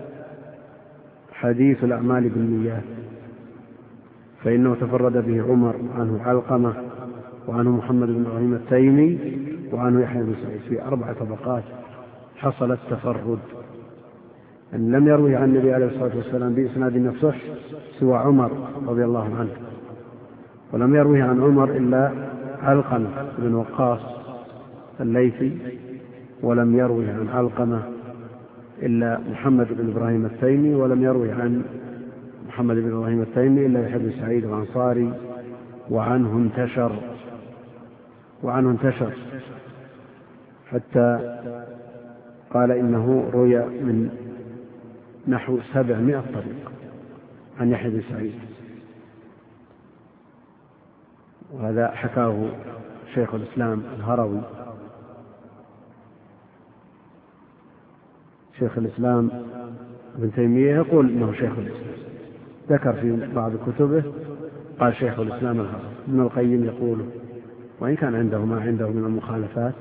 حديث الأعمال بالنيات، فإنه تفرد به عمر، عنه علقمة، وعنه محمد بن إبراهيم التيمي، وعنه يحيى بن سعيد، في 4 طبقات حصل التفرد. أن لم يروي عن النبي عليه الصلاة والسلام بإسناد يصح سوى عمر رضي الله عنه، ولم يروي عن عمر إلا علقمة بن وقاص الليثي، ولم يروي عن علقمة إلا محمد بن إبراهيم التيمي، ولم يروي عن محمد بن إبراهيم التيمي إلا يحيى بن سعيد الأنصاري، وعنه انتشر حتى قال إنه روي من نحو 700 طريق عن يحيى بن سعيد. وهذا حكاه شيخ الإسلام الهروي. شيخ الإسلام ابن تيمية يقول إنه شيخ الإسلام، ذكر في بعض كتبه قال شيخ الإسلام الهروي. ابن القيم يقول، وإن كان عنده ما عنده من المخالفات،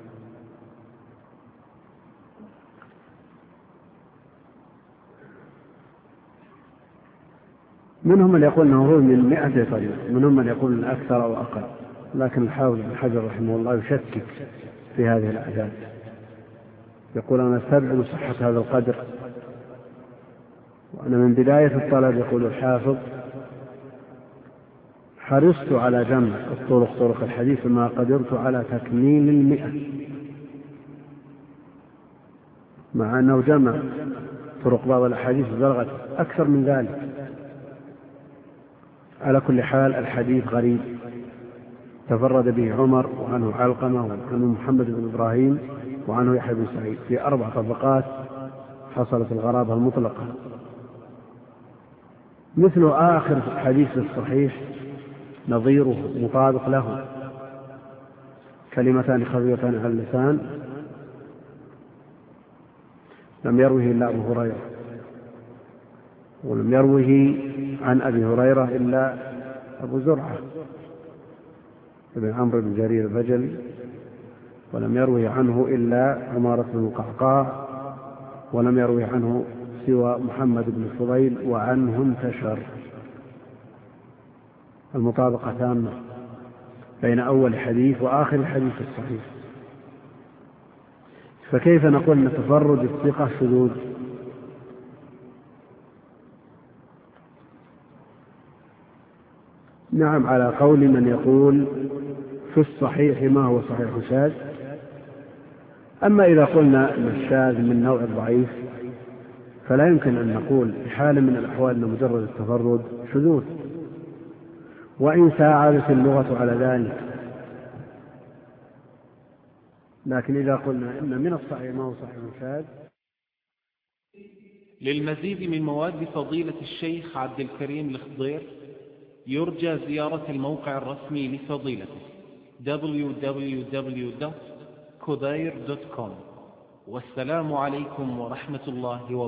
منهم من يقول أنه روي من 100 طريق، منهم من يقول من أكثر أو أقل، لكن الحافظ بن حجر رحمه الله يشكك في هذه الأعداد، يقول: أنا أستبعد صحة هذا القدر، وأنا من بداية الطلب، يقول الحافظ، حرصت على جمع طرق الحديث ما قدرت على تكميل 100، مع أنه جمع طرق بعض الأحاديث بلغت أكثر من ذلك، على كل حال الحديث غريب، تفرد به عمر وعنه علقمة وعنه محمد بن إبراهيم وعنه يحيى بن سعيد، في 4 طبقات حصلت الغرابة المطلقة. مثل آخر حديث الصحيح نظيره مطابق له، كلمتان خفيفتان على اللسان لم يروه إلا أبو هريرة، ولم يروه عن أبي هريرة إلا أبو زرعة ابن عمرو بن جرير البجلي، ولم يروه عنه إلا عمارة بن القعقاع، ولم يروه عنه سوى محمد بن الفضيل، وعنه انتشر. المطابقة تامة بين أول حديث وآخر الحديث الصحيح. فكيف نقول أن تفرد الثقة شذوذ؟ نعم، على قول من يقول في الصحيح ما هو صحيح شاذ. أما إذا قلنا أن الشاذ من نوع الضعيف فلا يمكن أن نقول في حال من الأحوال أن مجرد التفرد شذوذ، وإن ساعدت اللغة على ذلك. لكن إذا قلنا إن من الصحيح ما هو صحيح شاذ. للمزيد من مواد فضيلة الشيخ عبد الكريم الخضير يرجى زيارة الموقع الرسمي لفضيلته www.khudair.com. والسلام عليكم ورحمة الله وبركاته.